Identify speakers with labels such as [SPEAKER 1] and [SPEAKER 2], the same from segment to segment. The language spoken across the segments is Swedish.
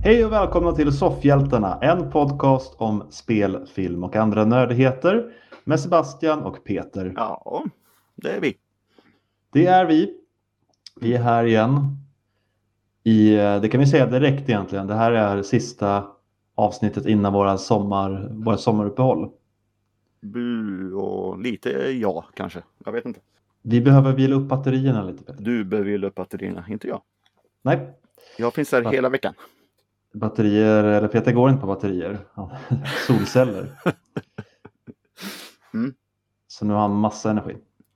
[SPEAKER 1] Hej och välkomna till Soffhjältarna, en podcast om spel, film och andra nördigheter med Sebastian och Peter.
[SPEAKER 2] Ja, det är vi.
[SPEAKER 1] Det är vi. Vi är här igen. Det kan vi säga direkt egentligen. Det här är sista avsnittet innan våra sommaruppehåll.
[SPEAKER 2] Bu och lite ja, kanske. Jag vet inte.
[SPEAKER 1] Vi behöver vila upp batterierna lite, Peter.
[SPEAKER 2] Du behöver vila upp batterierna, inte jag.
[SPEAKER 1] Nej.
[SPEAKER 2] Jag finns här hela veckan.
[SPEAKER 1] Batterier, eller Peter går inte på batterier. Solceller. Så nu har han massa energi.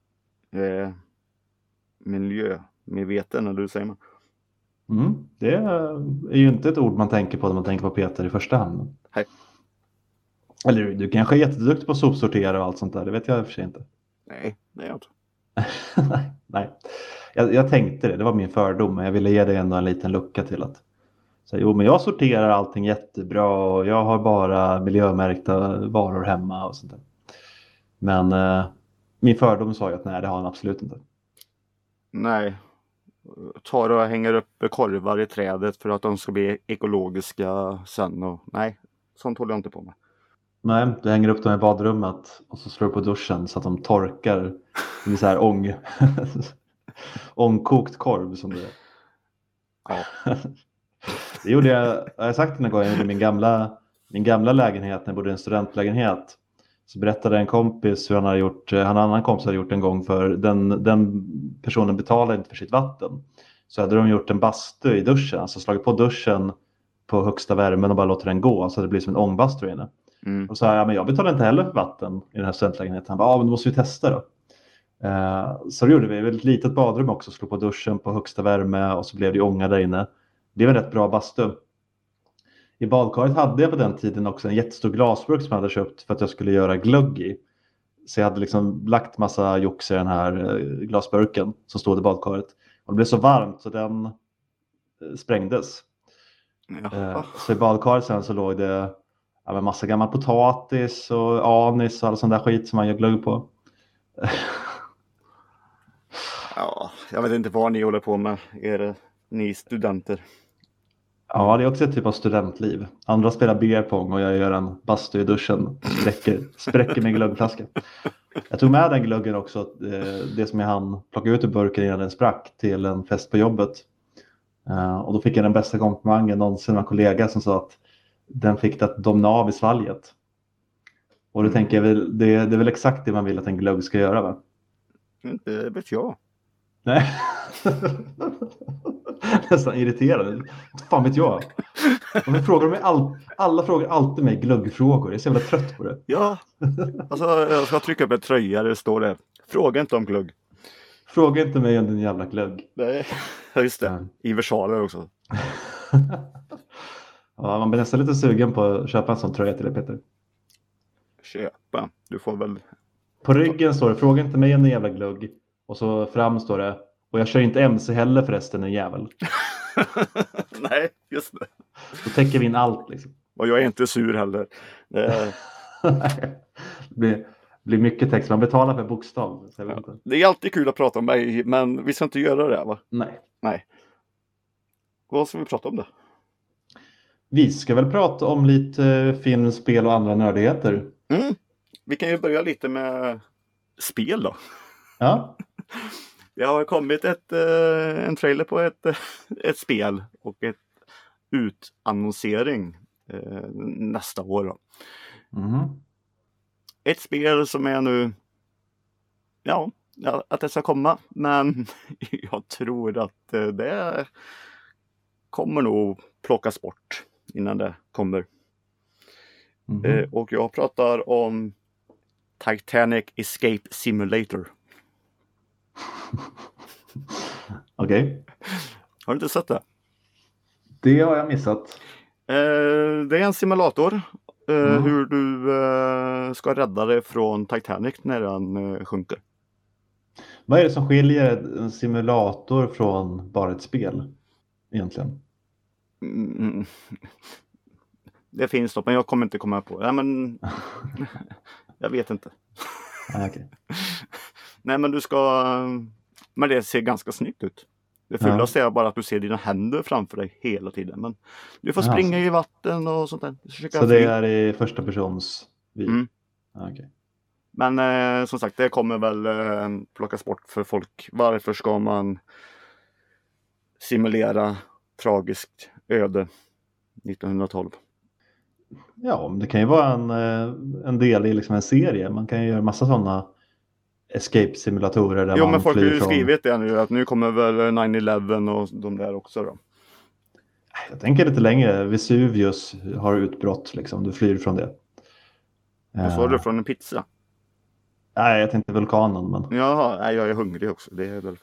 [SPEAKER 2] Miljömedveten, eller hur säger man?
[SPEAKER 1] Det är ju inte ett ord man tänker på när man tänker på Peter i första hand.
[SPEAKER 2] Nej.
[SPEAKER 1] Eller du kanske är jätteduktig på att sopsortera och allt sånt där. Det vet jag i och för sig inte.
[SPEAKER 2] Nej, det är jag inte.
[SPEAKER 1] Nej. Jag tänkte det. Det var min fördom. Men jag ville ge dig ändå en liten lucka till att säga, men jag sorterar allting jättebra och jag har bara miljömärkta varor hemma och sånt där. Men min fördom sa ju att nej, det har han absolut inte.
[SPEAKER 2] Nej. Tar och hänger upp korvar i trädet för att de ska bli ekologiska sen. Och nej, sånt håller jag inte på med.
[SPEAKER 1] Nej, du hänger upp dem i badrummet och så slår du på duschen så att de torkar. Det blir så här ångkokt korv som det är.
[SPEAKER 2] Ja.
[SPEAKER 1] Det gjorde jag har sagt det någon gång, jag gjorde min gamla lägenhet när jag bodde i en studentlägenhet. Så berättade en kompis hur han en annan kompis hade gjort en gång, för den personen betalade inte för sitt vatten. Så hade de gjort en bastu i duschen, alltså slagit på duschen på högsta värmen och bara låter den gå så det blir som en ångbastu inne. Och så men jag betalar inte heller för vatten i den här studentlägenheten. Han bara, men då måste vi testa då. Så det gjorde vi. Ett litet badrum också, slog på duschen på högsta värme och så blev det ånga där inne. Det var en rätt bra bastu. I badkaret hade jag på den tiden också en jättestor glasburk som jag hade köpt för att jag skulle göra glögg i. Så jag hade liksom lagt massa jox i den här glasburken som stod i badkaret. Och det blev så varmt så den sprängdes. Så i badkaret sen så låg det massa gammal potatis och anis och all sån där skit som man gör glögg på.
[SPEAKER 2] Ja, jag vet inte vad ni håller på med, ni studenter.
[SPEAKER 1] Ja, det är också ett typ av studentliv. Andra spelar beerpong och jag gör en bastu i duschen. Spräcker min glöggflaska. Jag tog med den glöggen också, det som jag hann plocka ut ur burken innan den sprack, till en fest på jobbet. Och då fick jag den bästa komplimangen någonsin av en kollega som sa att den fick det att domna av i svalget. Och då tänker jag väl, det är väl exakt det man vill att en glögg ska göra, va?
[SPEAKER 2] Inte vet jag.
[SPEAKER 1] Nej. Nästan irriterad. Fan vet jag. Alla frågar alltid mig glöggfrågor. Jag är så jävla trött på det.
[SPEAKER 2] Ja, alltså jag ska trycka upp en tröja där det står det. Fråga inte om glögg.
[SPEAKER 1] Fråga inte mig om din jävla glögg.
[SPEAKER 2] Nej, just det. I versaler också.
[SPEAKER 1] Ja, man blir nästan lite sugen på att köpa en sån tröja till dig, Peter.
[SPEAKER 2] Köpa? Du får väl...
[SPEAKER 1] På ryggen står det, fråga inte mig om din jävla glögg. Och så fram står det, och jag kör inte MC heller förresten, en jävel.
[SPEAKER 2] Nej, just det.
[SPEAKER 1] Då täcker vi in allt liksom.
[SPEAKER 2] Och jag är inte sur heller.
[SPEAKER 1] Det blir mycket text, man betalar per bokstav. Så jag vet inte.
[SPEAKER 2] Det är alltid kul att prata om mig, men vi ska inte göra det, va? Nej. Vad ska vi prata om då?
[SPEAKER 1] Vi ska väl prata om lite film, spel och andra nördigheter.
[SPEAKER 2] Vi kan ju börja lite med spel då.
[SPEAKER 1] Ja.
[SPEAKER 2] Det har kommit en trailer på ett spel och ett utannonsering nästa år då. Ett spel som är nu att det ska komma, men jag tror att det kommer nog plockas bort innan det kommer. Och jag pratar om Titanic Escape Simulator.
[SPEAKER 1] Okej.
[SPEAKER 2] Har du inte sett det?
[SPEAKER 1] Det har jag missat.
[SPEAKER 2] Det är en simulator. Hur du ska rädda dig från Titanic när den sjunker.
[SPEAKER 1] Vad är det som skiljer en simulator från bara ett spel egentligen?
[SPEAKER 2] Det finns något, men jag kommer inte komma på. Nej, men jag vet inte.
[SPEAKER 1] Okay.
[SPEAKER 2] Nej, men du ska... Men det ser ganska snyggt ut. Det fulaste är bara att du ser dina händer framför dig hela tiden. Men du får
[SPEAKER 1] Jaha.
[SPEAKER 2] springa i vatten och sånt där.
[SPEAKER 1] Så det är i första persons vy?
[SPEAKER 2] Mm.
[SPEAKER 1] Okay.
[SPEAKER 2] Men som sagt, det kommer väl plockas bort för folk. Varför ska man simulera tragiskt öde 1912?
[SPEAKER 1] Ja, det kan ju vara en del i liksom en serie. Man kan ju göra massa sådana escape-simulatorer där
[SPEAKER 2] Jo,
[SPEAKER 1] man
[SPEAKER 2] men folk har
[SPEAKER 1] flyr
[SPEAKER 2] ju
[SPEAKER 1] från...
[SPEAKER 2] skrivit det nu, att nu kommer väl 9/11 och de där också då.
[SPEAKER 1] Jag tänker lite längre. Vesuvius har utbrott liksom. Du flyr från det.
[SPEAKER 2] Vad sa du, från en pizza?
[SPEAKER 1] Nej, jag tänkte vulkanen. Men...
[SPEAKER 2] Jaha, nej, jag är hungrig också. Det är väl...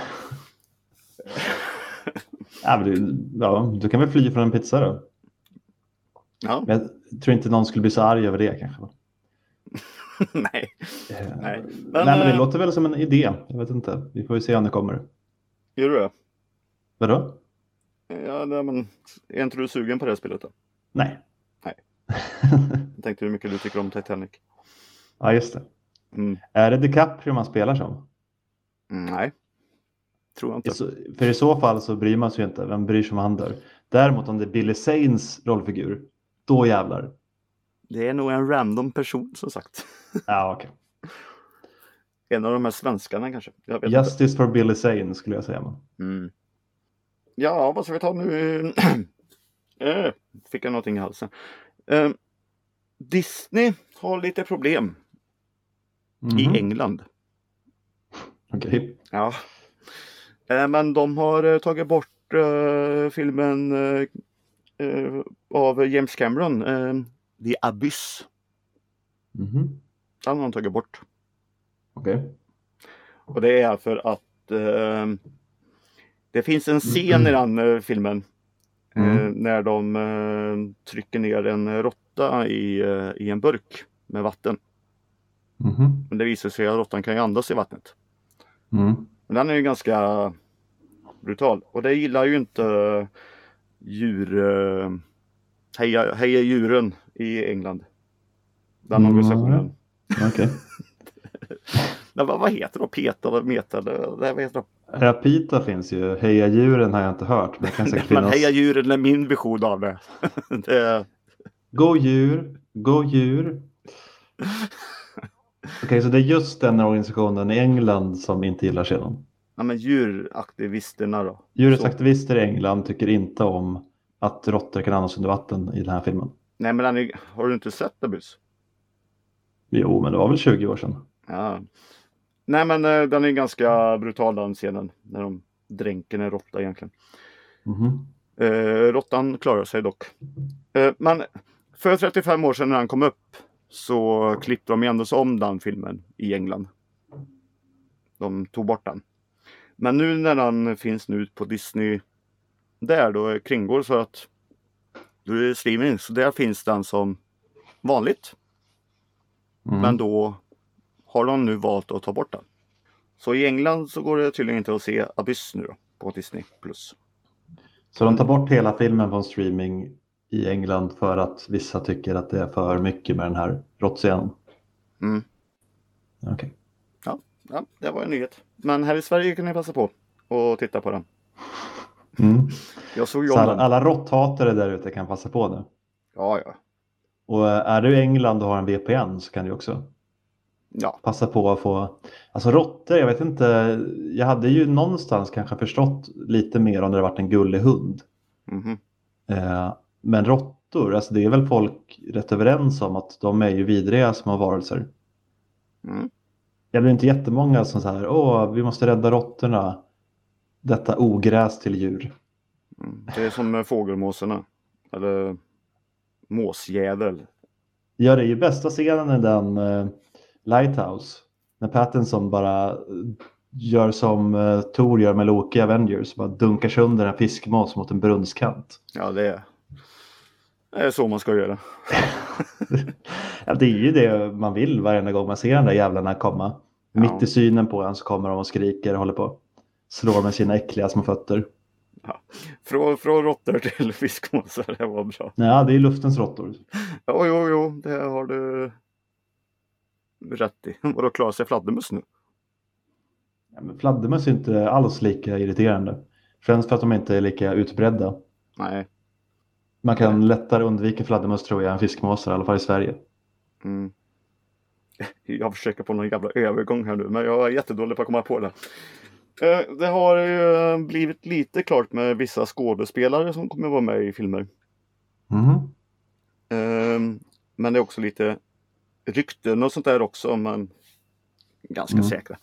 [SPEAKER 1] du kan väl fly från en pizza då?
[SPEAKER 2] Ja.
[SPEAKER 1] Men jag tror inte någon skulle bli så arg över det kanske.
[SPEAKER 2] Nej.
[SPEAKER 1] Nej, men det låter väl som en idé. Jag vet inte. Vi får ju se om det kommer.
[SPEAKER 2] Gör du det?
[SPEAKER 1] Vadå?
[SPEAKER 2] Ja, men är inte du sugen på det spelet då?
[SPEAKER 1] Nej.
[SPEAKER 2] Jag tänkte hur mycket du tycker om Titanic.
[SPEAKER 1] Ja, just det.
[SPEAKER 2] Mm.
[SPEAKER 1] Är det DiCaprio man spelar som?
[SPEAKER 2] Nej. Tror jag inte.
[SPEAKER 1] För i så fall så bryr man sig ju inte. Vem bryr sig om han dör? Däremot om det är Billy Zanes rollfigur, då jävlar.
[SPEAKER 2] Det är nog en random person som sagt.
[SPEAKER 1] Ja, okej.
[SPEAKER 2] En av de här svenskarna kanske. Jag vet
[SPEAKER 1] Justice
[SPEAKER 2] inte.
[SPEAKER 1] for Billy Zane skulle jag säga.
[SPEAKER 2] Mm. Ja, vad ska vi ta nu? Fick jag någonting i halsen. Disney har lite problem i England.
[SPEAKER 1] Okej.
[SPEAKER 2] Ja. Men de har tagit bort filmen av James Cameron, The Abyss.
[SPEAKER 1] Den
[SPEAKER 2] har de tagit bort.
[SPEAKER 1] Okej.
[SPEAKER 2] Och det är för att det finns en scen i den filmen när de trycker ner en råtta i en burk med vatten. Men det visar sig att råttan kan ju andas i vattnet. Men den är ju ganska brutal. Och det gillar ju inte Heja djuren i England. Den organisationen.
[SPEAKER 1] Okej.
[SPEAKER 2] Vad heter det? PETA eller Meta? Vad heter det?
[SPEAKER 1] Ja, PETA finns ju. Heja djuren har jag inte hört. Men det kan säkert finnas...
[SPEAKER 2] Heja djuren är min vision av det.
[SPEAKER 1] Gå djur. Gå djur. Okej, så det är just den organisationen i England som inte gillar sedan.
[SPEAKER 2] Ja, men djuraktivisterna då?
[SPEAKER 1] Djurrättsaktivister i England tycker inte om att råttor kan andas under vatten i den här filmen.
[SPEAKER 2] Nej, men har du inte sett det, Bus?
[SPEAKER 1] Jo, men det var väl 20 år sedan.
[SPEAKER 2] Ja. Nej, men den är ganska brutal den scenen. När de dränker en råtta egentligen. Råttan klarar sig dock. Men för 35 år sedan när han kom upp så klippte de ändå om den filmen i England. De tog bort den. Men nu när den finns nu på Disney där då kringgår så att då är det streaming. Så där finns den som vanligt. Men då har de nu valt att ta bort den. Så i England så går det tydligen inte att se Abyss nu då, på Disney+.
[SPEAKER 1] Så de tar bort hela filmen från streaming i England för att vissa tycker att det är för mycket med den här råttscenen? Okej.
[SPEAKER 2] Ja, det var en nyhet. Men här i Sverige kan ni passa på att titta på den. Jag såg ju om den.
[SPEAKER 1] Alla råtthatare där ute kan passa på nu.
[SPEAKER 2] Ja.
[SPEAKER 1] Och är du i England och har en VPN så kan du också passa på att få... Alltså råttor, jag vet inte. Jag hade ju någonstans kanske förstått lite mer om det hade varit en gullig hund. Men råttor, alltså det är väl folk rätt överens om att de är ju vidriga små varelser. Jag blir inte jättemånga som så här, vi måste rädda råttorna. Detta ogräs till djur.
[SPEAKER 2] Det är som fågelmåsarna. Eller måsjävel.
[SPEAKER 1] Ja, det är ju bästa scenen i den Lighthouse. När Pattinson bara gör som Thor gör med Loki Avengers. Bara dunkar sönder en fiskmås mot en brunnskant.
[SPEAKER 2] Ja, det är så man ska göra.
[SPEAKER 1] Ja, det är ju det man vill varje gång man ser den där jävlarna komma. Mitt i synen på en så kommer de och skriker och håller på. Slår med sina äckliga små fötter.
[SPEAKER 2] Ja. Från råttor till fiskmåsar, det var bra.
[SPEAKER 1] Ja, det är luftens råttor.
[SPEAKER 2] Jo, det har du rätt i. Vadå, klarar sig fladdermöss nu?
[SPEAKER 1] Ja, men fladdermöss är inte alls lika irriterande. Främst för att de inte är lika utbredda.
[SPEAKER 2] Nej.
[SPEAKER 1] Man kan lättare undvika fladdermöss tror jag än fiskmåsar, i alla fall i Sverige.
[SPEAKER 2] Mm. Jag försöker på någon jävla övergång här nu, men jag är jättedålig på att komma på det. Det har ju blivit lite klart med vissa skådespelare som kommer vara med i filmer. Men det är också lite rykten och sånt där också, men ganska säkra.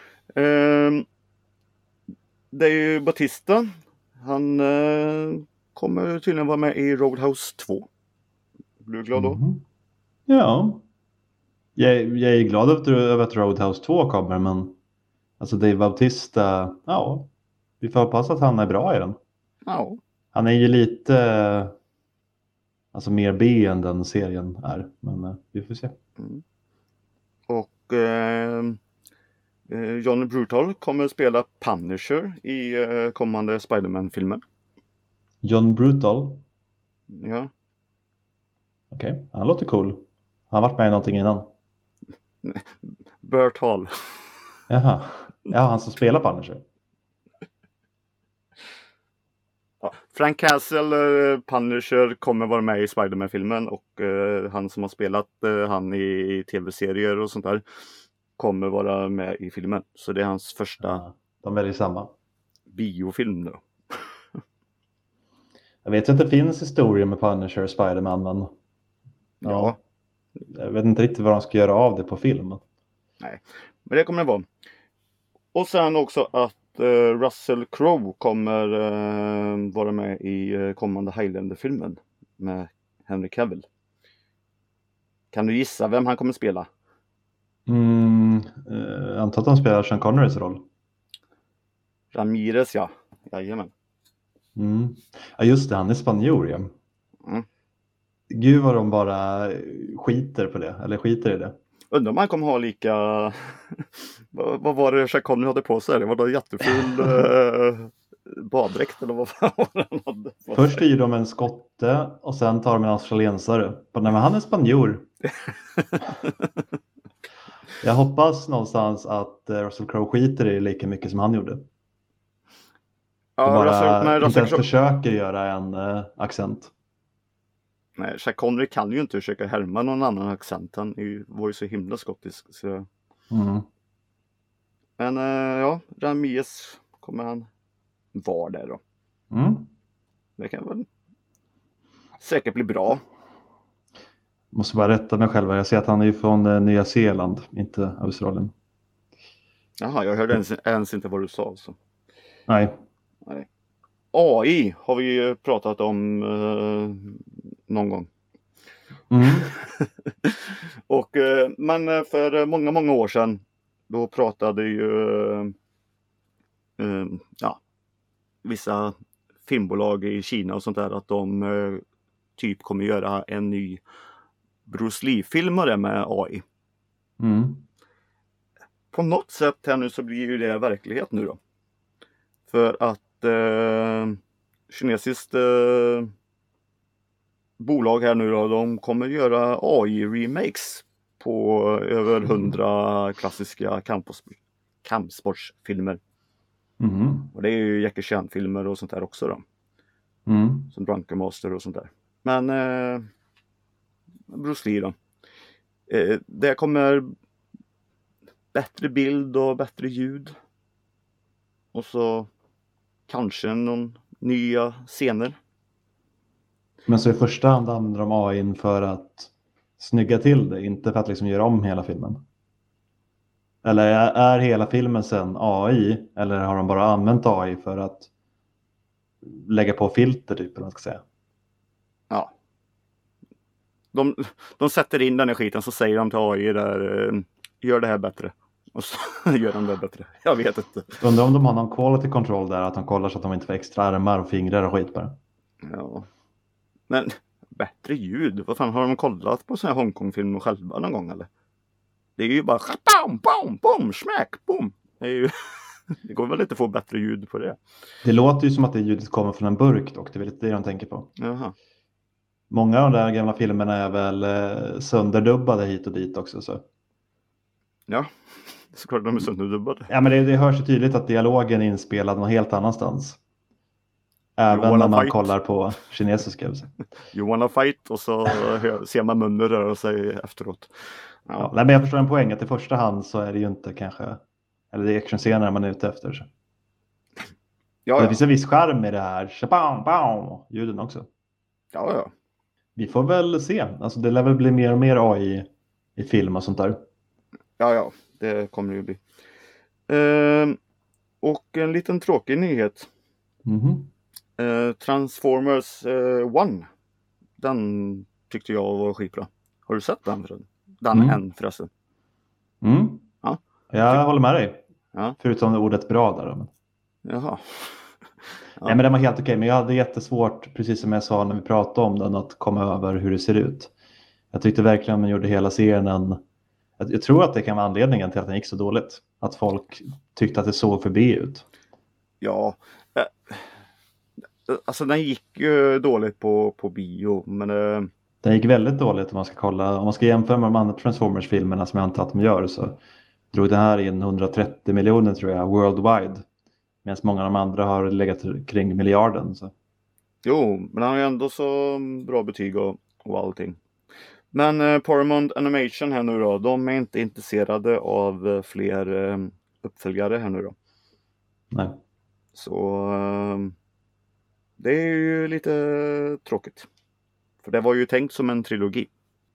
[SPEAKER 2] Det är ju Batista. Han kommer tydligen vara med i Roadhouse 2. Blir du glad då?
[SPEAKER 1] Ja. Jag är glad över att Roadhouse 2 kommer, men alltså Dave Bautista, ja, vi får hoppas att han är bra i den.
[SPEAKER 2] Ja.
[SPEAKER 1] Han är ju lite alltså mer B än den serien är, men vi får se.
[SPEAKER 2] Och Johnny Brutal kommer spela Punisher i kommande Spider-Man-filmen.
[SPEAKER 1] John Brutal?
[SPEAKER 2] Ja.
[SPEAKER 1] Okej, han låter cool. Han har varit med i någonting innan.
[SPEAKER 2] Burt Hall.
[SPEAKER 1] Jaha, ja, han som spelar Punisher.
[SPEAKER 2] Ja. Frank Castle, Punisher, kommer vara med i Spider-Man-filmen och han som har spelat han i tv-serier och sånt där kommer vara med i filmen. Så det är hans första
[SPEAKER 1] de väljer samma
[SPEAKER 2] biofilm nu.
[SPEAKER 1] Jag vet att det finns historier med Punisher och Spider-Man, men
[SPEAKER 2] ja.
[SPEAKER 1] Jag vet inte riktigt vad de ska göra av det på film.
[SPEAKER 2] Nej, men det kommer det vara. Och sen också att Russell Crowe kommer vara med i kommande Highlander-filmen med Henry Cavill. Kan du gissa vem han kommer spela?
[SPEAKER 1] Antar att han spelar Sean Connerys roll.
[SPEAKER 2] Ramirez, ja. Jajamän.
[SPEAKER 1] Ja just det, han är spanjor, ja. Gud vad de bara skiter på det, eller skiter i det.
[SPEAKER 2] Undrar om han kommer ha lika... vad var det Sean Connery hade på sig? Det var då jätteful baddräkt eller vad var det han hade på sig?
[SPEAKER 1] Först är de en skotte och sen tar de en australiensare. Men han är spanjor. Jag hoppas någonstans att Russell Crowe skiter i lika mycket som han gjorde. Ja, bara inte ens försöker göra en accent.
[SPEAKER 2] Nej, Sean Connery kan ju inte försöka härma någon annan accent. Han var ju så himla skottisk. Så... Men ja, Ramirez kommer han vara där då. Det kan väl säkert bli bra.
[SPEAKER 1] Måste bara rätta mig själv. Jag ser att han är ju från Nya Zeeland, inte Australien.
[SPEAKER 2] Jaha, jag hörde ens inte vad du sa. Så.
[SPEAKER 1] Nej.
[SPEAKER 2] AI har vi ju pratat om någon gång. Och men för många år sedan då pratade ju vissa filmbolag i Kina och sånt där att de typ kommer göra en ny Bruce Lee-filmare med AI. På något sätt här nu så blir ju det verklighet nu då. För att kinesiskt bolag här nu då, de kommer göra AI-remakes på över 100 klassiska kampsportsfilmer. Och det är ju Jackie Chan-filmer och sånt där också då. Som Drunken Master och sånt där. Men Bruce Lee då. Det kommer bättre bild och bättre ljud. Och så kanske någon nya scener.
[SPEAKER 1] Men så i första hand använder de AI för att snygga till det, inte för att liksom göra om hela filmen. Eller är hela filmen sen AI, eller har de bara använt AI för att lägga på filter typ, eller vad man ska säga?
[SPEAKER 2] Ja. De sätter in den här skiten, så säger de till AI där, gör det här bättre. Och så gör de det bättre. Jag vet inte.
[SPEAKER 1] Undrar om de har någon quality control där, att de kollar så att de inte får extra armar och fingrar och skit bara.
[SPEAKER 2] Ja. Men bättre ljud, vad fan, har de kollat på sån här Hongkong-film själva någon gång eller? Det är ju bara bam, bam, bam, smack, boom. Det går väl inte att få bättre ljud på det.
[SPEAKER 1] Det låter ju som att det ljudet kommer från en burk dock, det är väl det de tänker på.
[SPEAKER 2] Jaha.
[SPEAKER 1] Många av de där gamla filmerna är väl sönderdubbade hit och dit också så.
[SPEAKER 2] Ja, såklart de är sönderdubbade.
[SPEAKER 1] Ja, men det hörs ju tydligt att dialogen är inspelad någon helt annanstans. Även när man kollar på kinesiska.
[SPEAKER 2] You wanna fight och så ser man munnen röra sig efteråt.
[SPEAKER 1] Ja. Nej, men jag förstår en poäng att i första hand så är det ju inte kanske, eller det är actionscener man är ute efter. Så.
[SPEAKER 2] Ja.
[SPEAKER 1] Det finns en viss charm i det här ljuden också.
[SPEAKER 2] Ja.
[SPEAKER 1] Vi får väl se. Alltså det lär väl bli mer och mer AI i film och sånt där.
[SPEAKER 2] Ja, det kommer det ju bli. Och en liten tråkig nyhet. Transformers 1. Den tyckte jag var skitbra. Har du sett den förresten? Den förresten.
[SPEAKER 1] Ja. Jag håller med dig.
[SPEAKER 2] Ja.
[SPEAKER 1] Förutom ordet bra där. Men...
[SPEAKER 2] Jaha.
[SPEAKER 1] Nej, men den var helt okej. Men jag hade jättesvårt, precis som jag sa när vi pratade om den, att komma över hur det ser ut. Jag tyckte verkligen man gjorde hela serien. Jag tror att det kan vara anledningen till att den gick så dåligt. Att folk tyckte att det såg förbi ut.
[SPEAKER 2] Ja. Alltså den gick ju dåligt på bio. Men
[SPEAKER 1] den gick väldigt dåligt om man ska kolla. Om man ska jämföra med de andra Transformers-filmerna som jag antar att de gör, så drog det här in 130 miljoner tror jag, worldwide. Medan många av de andra har legat kring miljarden. Så.
[SPEAKER 2] Jo, men han har ju ändå så bra betyg och allting. Men Paramount Animation här nu då, de är inte intresserade av fler uppföljare här nu då.
[SPEAKER 1] Nej.
[SPEAKER 2] Så det är ju lite tråkigt. För det var ju tänkt som en trilogi.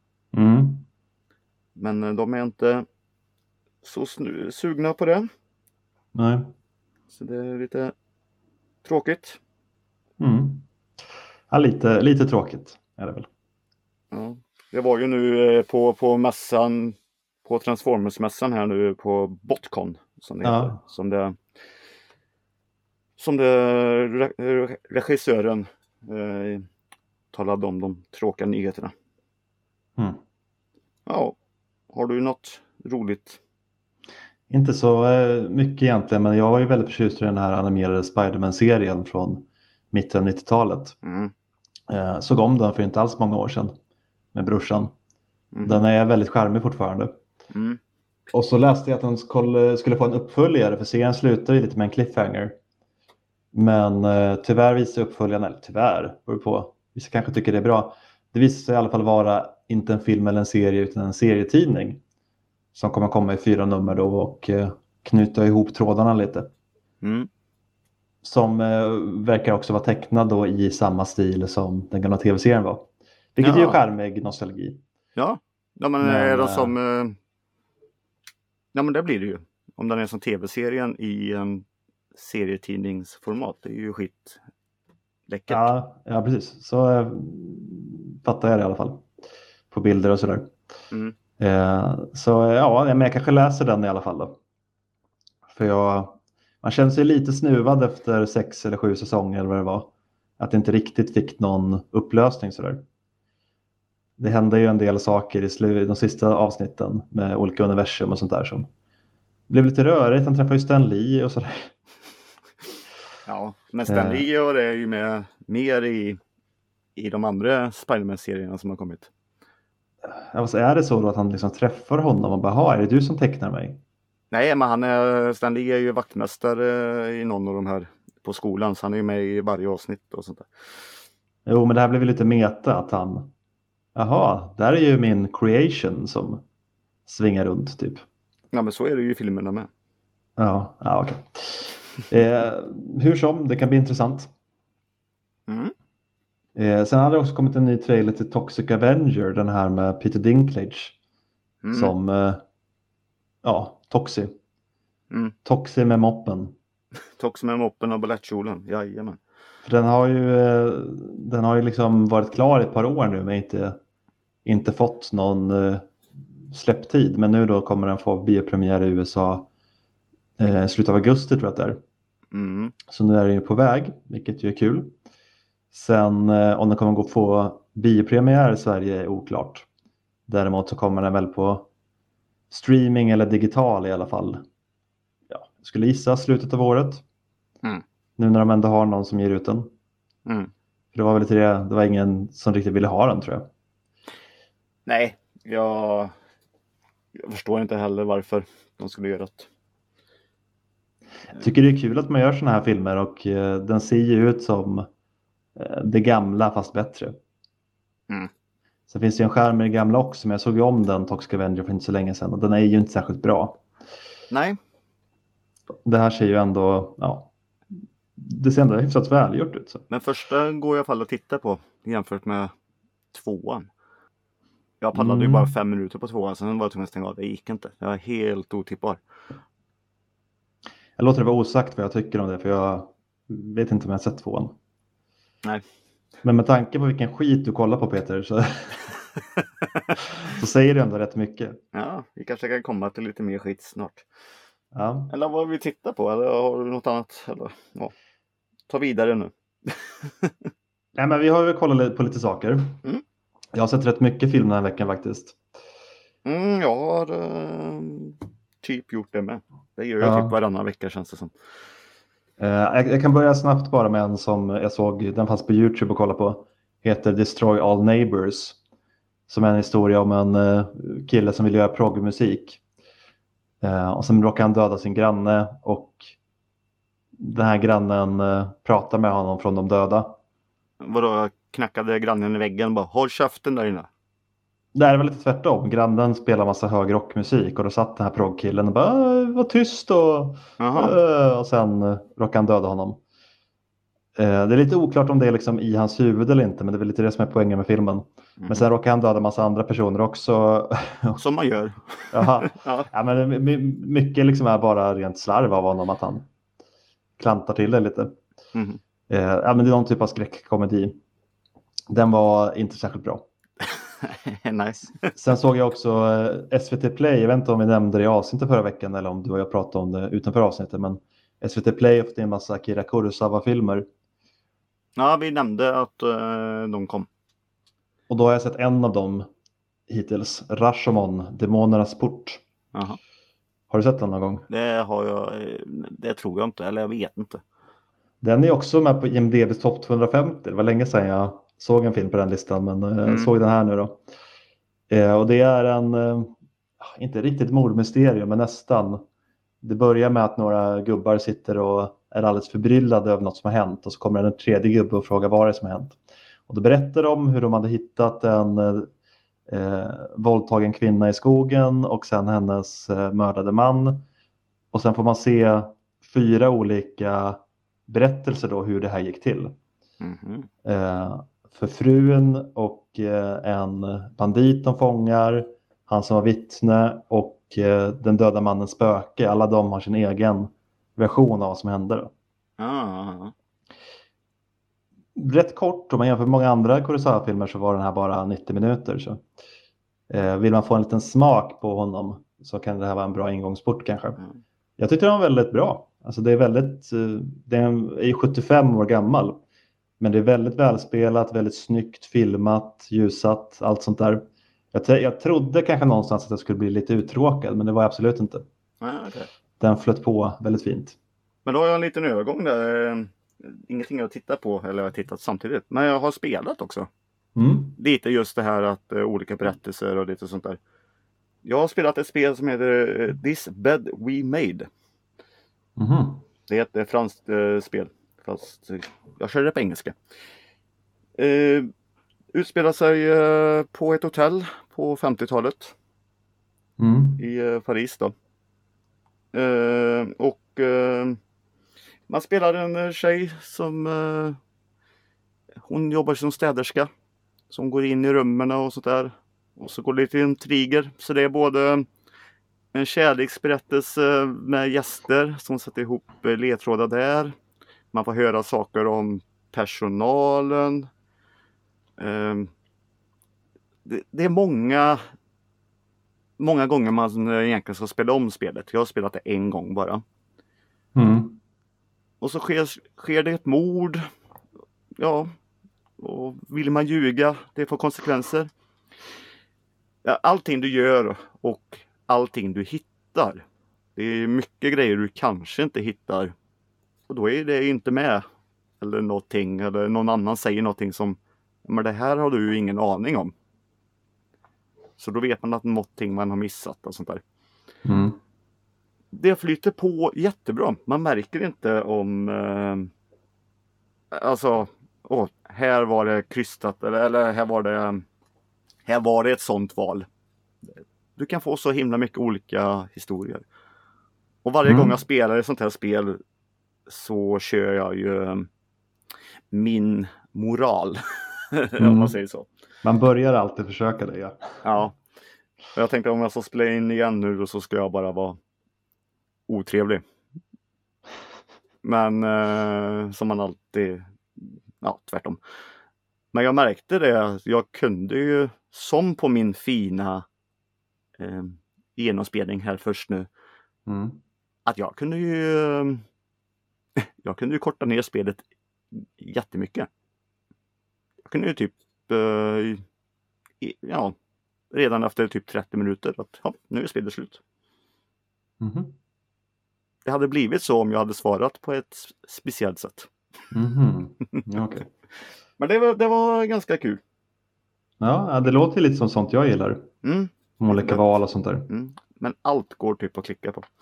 [SPEAKER 2] Men de är inte så sugna på det.
[SPEAKER 1] Nej.
[SPEAKER 2] Så det är lite tråkigt.
[SPEAKER 1] Ja, lite tråkigt är det väl.
[SPEAKER 2] Ja. Det var ju nu på mässan, på Transformers-mässan här nu på Botcon som det heter. Som det regissören talade om de tråkiga nyheterna. Ja, har du något roligt? Inte
[SPEAKER 1] så mycket egentligen, men jag var ju väldigt förtjust i den här animerade Spider-Man-serien från mitten av 90-talet. Såg om den för inte alls många år sedan med brorsan. Den är väldigt charmig fortfarande. Och så läste jag att den skulle få en uppföljare, för serien slutar ju lite med en cliffhanger. Men tyvärr visar uppföljaren, eller tyvärr, beror på. Vissa kanske tycker det är bra. Det visar sig i alla fall vara inte en film eller en serie utan en serietidning. Som kommer komma i 4 nummer då och knyta ihop trådarna lite. Som verkar också vara tecknad då i samma stil som den gamla tv-serien var. Vilket är ju charmig nostalgi.
[SPEAKER 2] Ja, men är det som... Ja, men det blir det ju. Om den är som tv-serien i en serietidningsformat. Det är ju skit läckert.
[SPEAKER 1] Ja, precis. Så fattar jag det i alla fall. På bilder och sådär. Så ja, men jag kanske läser den i alla fall då. För man känner sig lite snuvad efter 6 eller 7 säsonger eller vad det var. Att det inte riktigt fick någon upplösning sådär. Det hände ju en del saker i de sista avsnitten med olika universum och sånt där som blev lite rörigt. Han träffade ju Stan Lee och sådär.
[SPEAKER 2] Ja, men Stan Lee och det är ju med mer i de andra Spider-Man-serierna som har kommit.
[SPEAKER 1] Alltså, är det så då att han liksom träffar honom och bara, är det du som tecknar mig?
[SPEAKER 2] Nej, men Stan Lee är ju vaktmästare i någon av de här på skolan, så han är ju med i varje avsnitt och sånt där.
[SPEAKER 1] Jo, men det här blev ju lite meta att han, där är ju min creation som svingar runt typ.
[SPEAKER 2] Ja, men så är det ju i filmerna med.
[SPEAKER 1] Ja, okej. Hur som, det kan bli intressant. Sen hade det också kommit en ny trailer till Toxic Avenger, den här med Peter Dinklage. Som, Toxi. Toxi med moppen.
[SPEAKER 2] Toxi med moppen och balettkjolen, jajamän.
[SPEAKER 1] För den har ju liksom varit klar i ett par år nu, men inte fått någon släpptid. Men nu då kommer den få biopremiär i USA slutet av augusti tror jag att det är. Så nu är den ju på väg, vilket ju är kul. Sen om den kommer gå få biopremiär i Sverige är oklart. Däremot så kommer den väl på streaming eller digital i alla fall. Ja, jag skulle gissa slutet av året. Nu när de ändå har någon som ger ut den. För det var väl det var ingen som riktigt ville ha den tror jag.
[SPEAKER 2] Nej, jag förstår inte heller varför de skulle göra det.
[SPEAKER 1] Jag tycker det är kul att man gör såna här filmer och den ser ju ut som det gamla fast bättre.
[SPEAKER 2] Mm.
[SPEAKER 1] Sen finns det ju en skärm i det gamla också, men jag såg ju om den Toxic Avenger för inte så länge sedan och den är ju inte särskilt bra.
[SPEAKER 2] Nej.
[SPEAKER 1] Det här ser ju ändå, ja, det ser ändå hyfsat välgjort ut. Så.
[SPEAKER 2] Men första går i alla fall att titta på jämfört med 2:an. Jag pallade ju bara 5 minuter på 2:an, sen var jag tvungen att stänga av. Det gick inte. Jag är helt otippbar.
[SPEAKER 1] Jag låter det vara osagt vad jag tycker om det, för jag vet inte om jag har sett 2:an.
[SPEAKER 2] Nej.
[SPEAKER 1] Men med tanke på vilken skit du kollar på, Peter, så, så säger det ändå rätt mycket.
[SPEAKER 2] Ja, vi kanske kan komma till lite mer skit snart.
[SPEAKER 1] Ja.
[SPEAKER 2] Eller vad vi tittar på, eller har du något annat? Eller, ja. Ta vidare nu.
[SPEAKER 1] Nej, men vi har ju kollat på lite saker.
[SPEAKER 2] Mm.
[SPEAKER 1] Jag har sett rätt mycket film den här veckan faktiskt.
[SPEAKER 2] Jag har typ gjort det med. Det gör jag typ varannan vecka, känns det som.
[SPEAKER 1] Jag kan börja snabbt bara med en som jag såg, den fanns på YouTube och kolla på. Heter Destroy All Neighbors. Som är en historia om en kille som vill göra proggmusik. Och sen råkar han döda sin granne och den här grannen pratar med honom från de döda.
[SPEAKER 2] Vadå, knackade grannen i väggen bara, håll käften där inne?
[SPEAKER 1] Det är väl lite tvärtom. Grannen spelar massa hög rockmusik och då satt den här proggkillen och bara var tyst och sen råkade han döda honom. Det är lite oklart om det är liksom i hans huvud eller inte, men det är väl lite det som är poängen med filmen. Men sen råkar han döda massa andra personer också.
[SPEAKER 2] Som man gör.
[SPEAKER 1] Jaha. Ja, men mycket liksom är bara rent slarv av honom, att han klantar till det lite. Ja, men det är någon typ av skräckkomedi. Den var inte särskilt bra.
[SPEAKER 2] Nice.
[SPEAKER 1] Sen såg jag också SVT Play. Jag vet inte om vi nämnde det i avsnittet förra veckan eller om du och jag pratade om det utanför avsnittet. Men SVT Play har fått en massa Akira Kurosawa-filmer.
[SPEAKER 2] Ja, vi nämnde att de kom.
[SPEAKER 1] Och då har jag sett en av dem hittills. Rashomon, Demonernas port.
[SPEAKER 2] Aha.
[SPEAKER 1] Har du sett den någon gång?
[SPEAKER 2] Det har jag. Det tror jag inte, eller jag vet inte.
[SPEAKER 1] Den är också med på IMDb's topp 250. Det var länge sedan jag såg en film på den listan, men jag såg den här nu då. Och det är en, inte riktigt mordmysterium, men nästan. Det börjar med att några gubbar sitter och är alldeles förbryllade över något som har hänt. Och så kommer en tredje gubbe och frågar vad det är som har hänt. Och då berättar de hur de hade hittat en våldtagen kvinna i skogen och sen hennes mördade man. Och sen får man se 4 olika berättelser då hur det här gick till. För frun och en bandit de fångar, han som var vittne och den döda mannens spöke. Alla de har sin egen version av vad som hände då. Rätt kort, om man jämför med många andra Kurosawa-filmer så var den här bara 90 minuter. Så. Vill man få en liten smak på honom så kan det här vara en bra ingångsport kanske. Jag tyckte den var väldigt bra. Alltså det är väldigt, den är 75 år gammal. Men det är väldigt välspelat, väldigt snyggt filmat, ljusat, allt sånt där. Jag trodde kanske någonstans att jag skulle bli lite uttråkad, men det var jag absolut inte.
[SPEAKER 2] Okay.
[SPEAKER 1] Den flöt på väldigt fint.
[SPEAKER 2] Men då har jag en liten övergång där. Ingenting jag tittar på, eller jag har tittat samtidigt. Men jag har spelat också. Lite just det här att olika berättelser och lite sånt där. Jag har spelat ett spel som heter This Bed We Made. Det är ett franskt spel. Fast jag kör det på engelska. Utspelar sig på ett hotell på 50-talet. I Paris då. Man spelar en tjej som hon jobbar som städerska. Som går in i rummen och sånt där. Och så går det lite intriger. Så det är både en kärleksberättelse med gäster som sätter ihop ledtrådar där. Man får höra saker om personalen. Det är många gånger man egentligen ska spela om spelet. Jag har spelat det en gång bara. Och så sker det ett mord. Ja. Och vill man ljuga, det får konsekvenser. Ja, allting du gör och allting du hittar. Det är mycket grejer du kanske inte hittar. Och då är det inte med. Eller någonting. Eller någon annan säger någonting som. Men det här har du ju ingen aning om. Så då vet man att någonting man har missat och sånt där. det flyter på jättebra. Man märker inte om här var det krystat eller här var det ett sånt val. Du kan få så himla mycket olika historier. Och varje gång jag spelar ett sånt här spel så kör jag ju min moral. Om man säger så.
[SPEAKER 1] Man börjar alltid försöka det, ja.
[SPEAKER 2] Ja. Jag tänkte om jag ska spela in igen nu så ska jag bara vara otrevlig. Men som man alltid, tvärtom. Men jag märkte det, jag kunde ju som på min fina genomspelning här först nu. Att jag kunde ju korta ner spelet jättemycket. Jag kunde ju typ redan efter typ 30 minuter att nu är spelet slut. Det hade blivit så om jag hade svarat på ett speciellt sätt.
[SPEAKER 1] Okay.
[SPEAKER 2] Men det var ganska kul.
[SPEAKER 1] Ja, det låter lite som sånt jag gillar. Olika val och sånt där.
[SPEAKER 2] Men allt går typ att klicka på.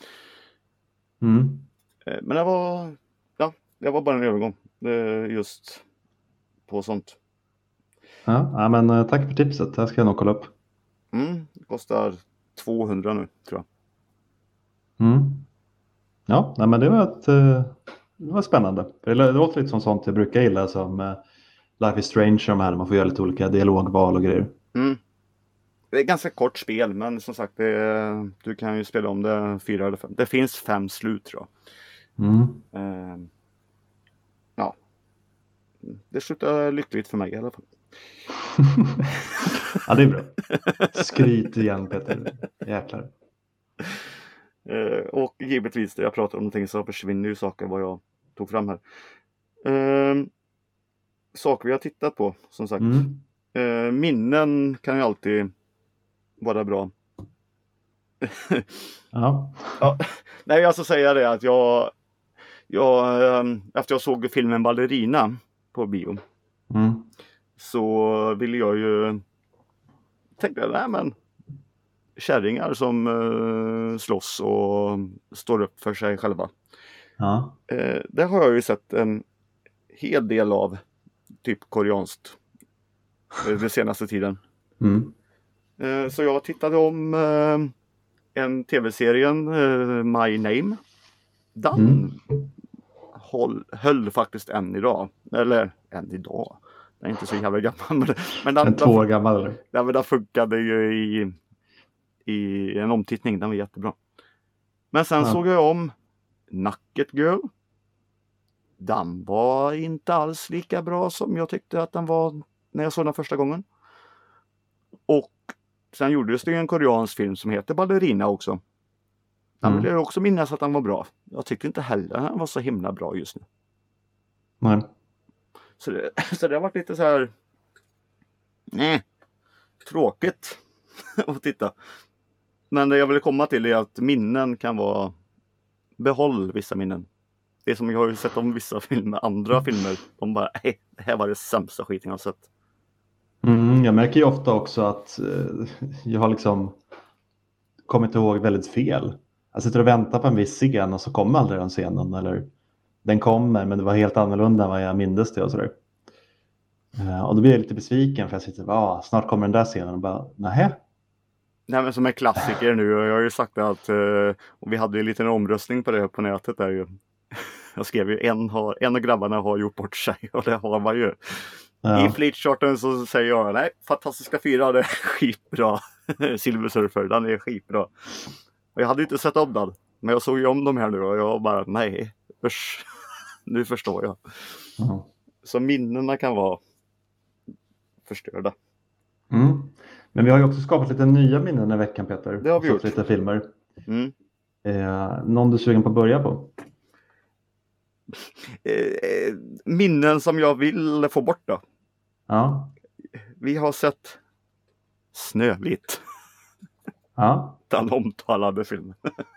[SPEAKER 2] Men det var bara en övergång. Just på sånt.
[SPEAKER 1] Ja, men tack för tipset. Det här ska jag nog kolla upp.
[SPEAKER 2] Det kostar 200 nu, tror jag.
[SPEAKER 1] Ja, men det var spännande. Det låter lite som sånt jag brukar gilla, som Life is Strange, de här, man får göra lite olika dialogval och grejer.
[SPEAKER 2] Det är ganska kort spel, men som sagt, du kan ju spela om det 4 eller 5. Det finns 5 slut, tror jag. Det slutar lyckligt för mig i alla fall.
[SPEAKER 1] Ja, det är bra. Skryt igen, Peter. Jäklar.
[SPEAKER 2] Och givetvis när jag pratar om någonting så försvinner ju saker vad jag tog fram här. Saker vi har tittat på, som sagt. Minnen kan ju alltid vara bra.
[SPEAKER 1] Ja.
[SPEAKER 2] Nej, jag ska säga det att jag efter jag såg filmen Ballerina på bio så ville jag ju tänkte kärringar som slåss och står upp för sig själva.
[SPEAKER 1] Ja.
[SPEAKER 2] Det har jag ju sett en hel del av, typ koreanskt, den senaste tiden. Så jag tittade om en tv-serien, My Name. Den höll faktiskt än idag. Eller än idag. Den är inte så jävla gammal. Men
[SPEAKER 1] 2 år gammal eller?
[SPEAKER 2] Ja, men den funkade ju i en omtittning. Den var jättebra. Men sen såg jag om Naked Girl. Den var inte alls lika bra som jag tyckte att den var när jag såg den första gången. Och sen gjordes det en koreansk film som heter Ballerina också. Den vill jag också minnas att den var bra. Jag tyckte inte heller att den var så himla bra just nu.
[SPEAKER 1] Nej.
[SPEAKER 2] Så det har varit lite så här tråkigt att titta. Men det jag ville komma till är att minnen kan vara, behåll vissa minnen. Det som jag har ju sett om vissa filmer, andra filmer, de bara, det här var det sämsta skiten jag har sett.
[SPEAKER 1] Jag märker ju ofta också att jag har liksom kommit ihåg väldigt fel. Jag sitter och väntar på en viss scen och så kommer aldrig den scenen, eller den kommer men det var helt annorlunda än vad jag mindes det och sådär. Och då blir jag lite besviken för jag sitter snart kommer den där scenen och bara, nähä?
[SPEAKER 2] Nej, men som en klassiker nu, jag har ju sagt att och vi hade ju en liten omröstning på det på nätet där ju. Jag skrev ju en av grabbarna har gjort bort sig och det har man ju. Ja. I flitcharten så säger jag, nej, Fantastiska 4, det är skitbra. Silver Surfer, den är skitbra. Och jag hade inte sett om den, men jag såg ju om dem här nu och jag bara, nej, usch. Nu förstår jag. Så minnena kan vara förstörda.
[SPEAKER 1] Men vi har ju också skapat lite nya minnen i veckan, Peter.
[SPEAKER 2] Det har vi gjort.
[SPEAKER 1] Lite filmer. Någon du är sugen på att börja på?
[SPEAKER 2] Minnen som jag vill få bort då.
[SPEAKER 1] Ja.
[SPEAKER 2] Vi har sett Snövit.
[SPEAKER 1] Ja.
[SPEAKER 2] Den omtalade filmen.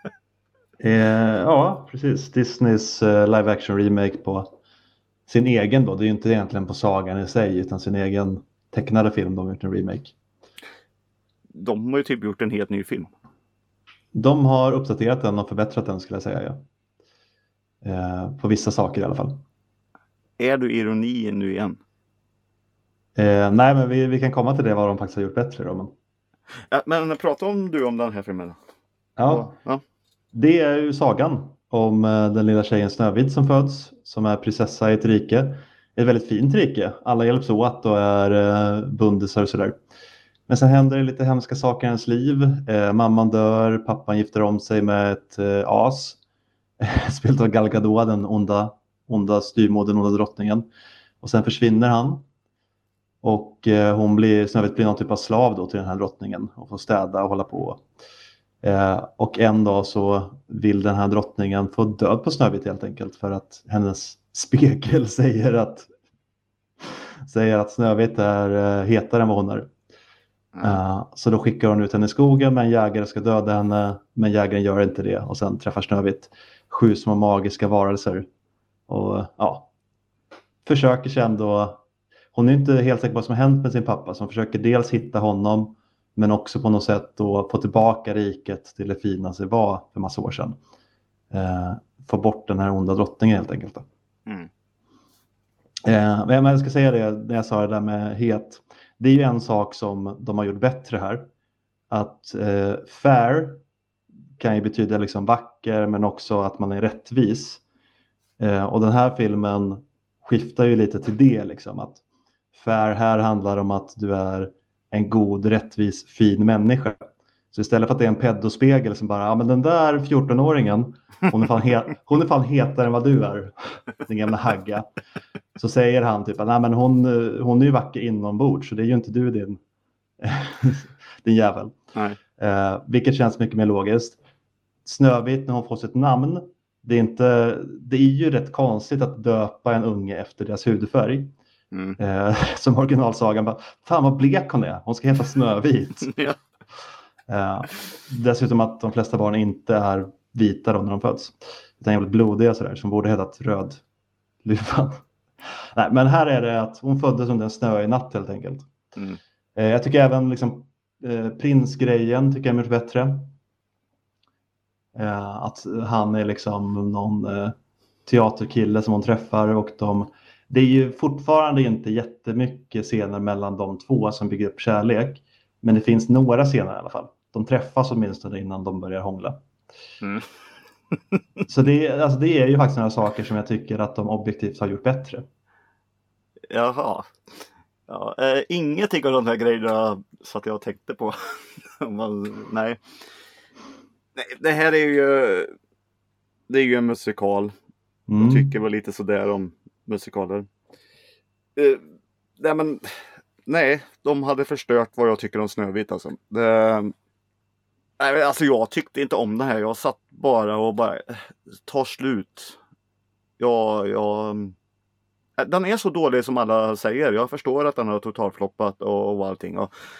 [SPEAKER 1] Ja, precis. Disneys live action remake på sin egen då. Det är ju inte egentligen på sagan i sig utan sin egen tecknade film de har gjort en remake.
[SPEAKER 2] De har ju typ gjort en helt ny film.
[SPEAKER 1] De har uppdaterat den och förbättrat den skulle jag säga. Ja. På vissa saker i alla fall.
[SPEAKER 2] Är du ironi nu igen?
[SPEAKER 1] Nej, men vi kan komma till det vad de faktiskt har gjort bättre. Då, men...
[SPEAKER 2] Ja, men prata om den här filmen.
[SPEAKER 1] Ja, det är ju sagan om den lilla tjejen Snövit som föds. Som är prinsessa i ett rike. Ett väldigt fint rike. Alla hjälps åt och är bundisar och sådär. Men sen händer det lite hemska saker i hennes liv. Mamman dör, pappan gifter om sig med ett as. Spelat av Gal Gadot, den onda styrmodern, onda drottningen. Och sen försvinner han. Och Snövit blir någon typ av slav då till den här drottningen. Och får städa och hålla på. Och en dag så vill den här drottningen få död på Snövit helt enkelt. För att hennes spegel säger att Snövit är hetare än vad hon är. Så då skickar hon ut henne i skogen, men jägare ska döda henne, men jägaren gör inte det. Och sen träffar Snövit 7 små magiska varelser. Och försöker sen då, hon är inte helt säker på vad som har hänt med sin pappa, som försöker dels hitta honom, men också på något sätt då få tillbaka riket till det fina som var för massa år sedan. Få bort den här onda drottningen helt enkelt. Men jag ska säga det, när jag sa det där med het. Det är ju en sak som de har gjort bättre här. Att fair kan ju betyda liksom vacker, men också att man är rättvis. Och den här filmen skiftar ju lite till det. Liksom, att fair här handlar om att du är en god, rättvis, fin människa. Så istället för att det är en pedospegel som bara, ja men den där 14-åringen, hon är fan hetare än vad du är. Den gamla hagga. Så säger han typ, nej men hon är ju vacker inombords, så det är ju inte du din jävel.
[SPEAKER 2] Nej.
[SPEAKER 1] Vilket känns mycket mer logiskt. Snövit när hon får sitt namn, det är ju rätt konstigt att döpa en unge efter deras hudfärg. Som originalsagan bara, fan vad blek hon är, hon ska heta Snövit.
[SPEAKER 2] Ja.
[SPEAKER 1] Dessutom att de flesta barn inte är vita då när de föds, utan jävligt blodiga sådär, som borde hetat Rödluvan. Nej, men här är det att hon föddes under en snöig natt helt enkelt. Jag tycker även liksom, prinsgrejen tycker jag är mycket bättre. Att han är liksom någon teaterkille som hon träffar, och det är ju fortfarande inte jättemycket scener mellan de två som bygger upp kärlek, men det finns några scener i alla fall. De träffas åtminstone innan de börjar hångla. Så det är ju faktiskt några saker som jag tycker att de objektivt har gjort bättre.
[SPEAKER 2] Jaha. Ja, ingenting av de här grejerna så att jag tänkte på. Nej, det här är ju en musikal. Jag tycker väl lite sådär om musikaler. Nej, de hade förstört vad jag tycker om Snövit alltså. Alltså jag tyckte inte om det här. Jag satt bara tar slut. Den är så dålig som alla säger. Jag förstår att den har totalfloppat och allting.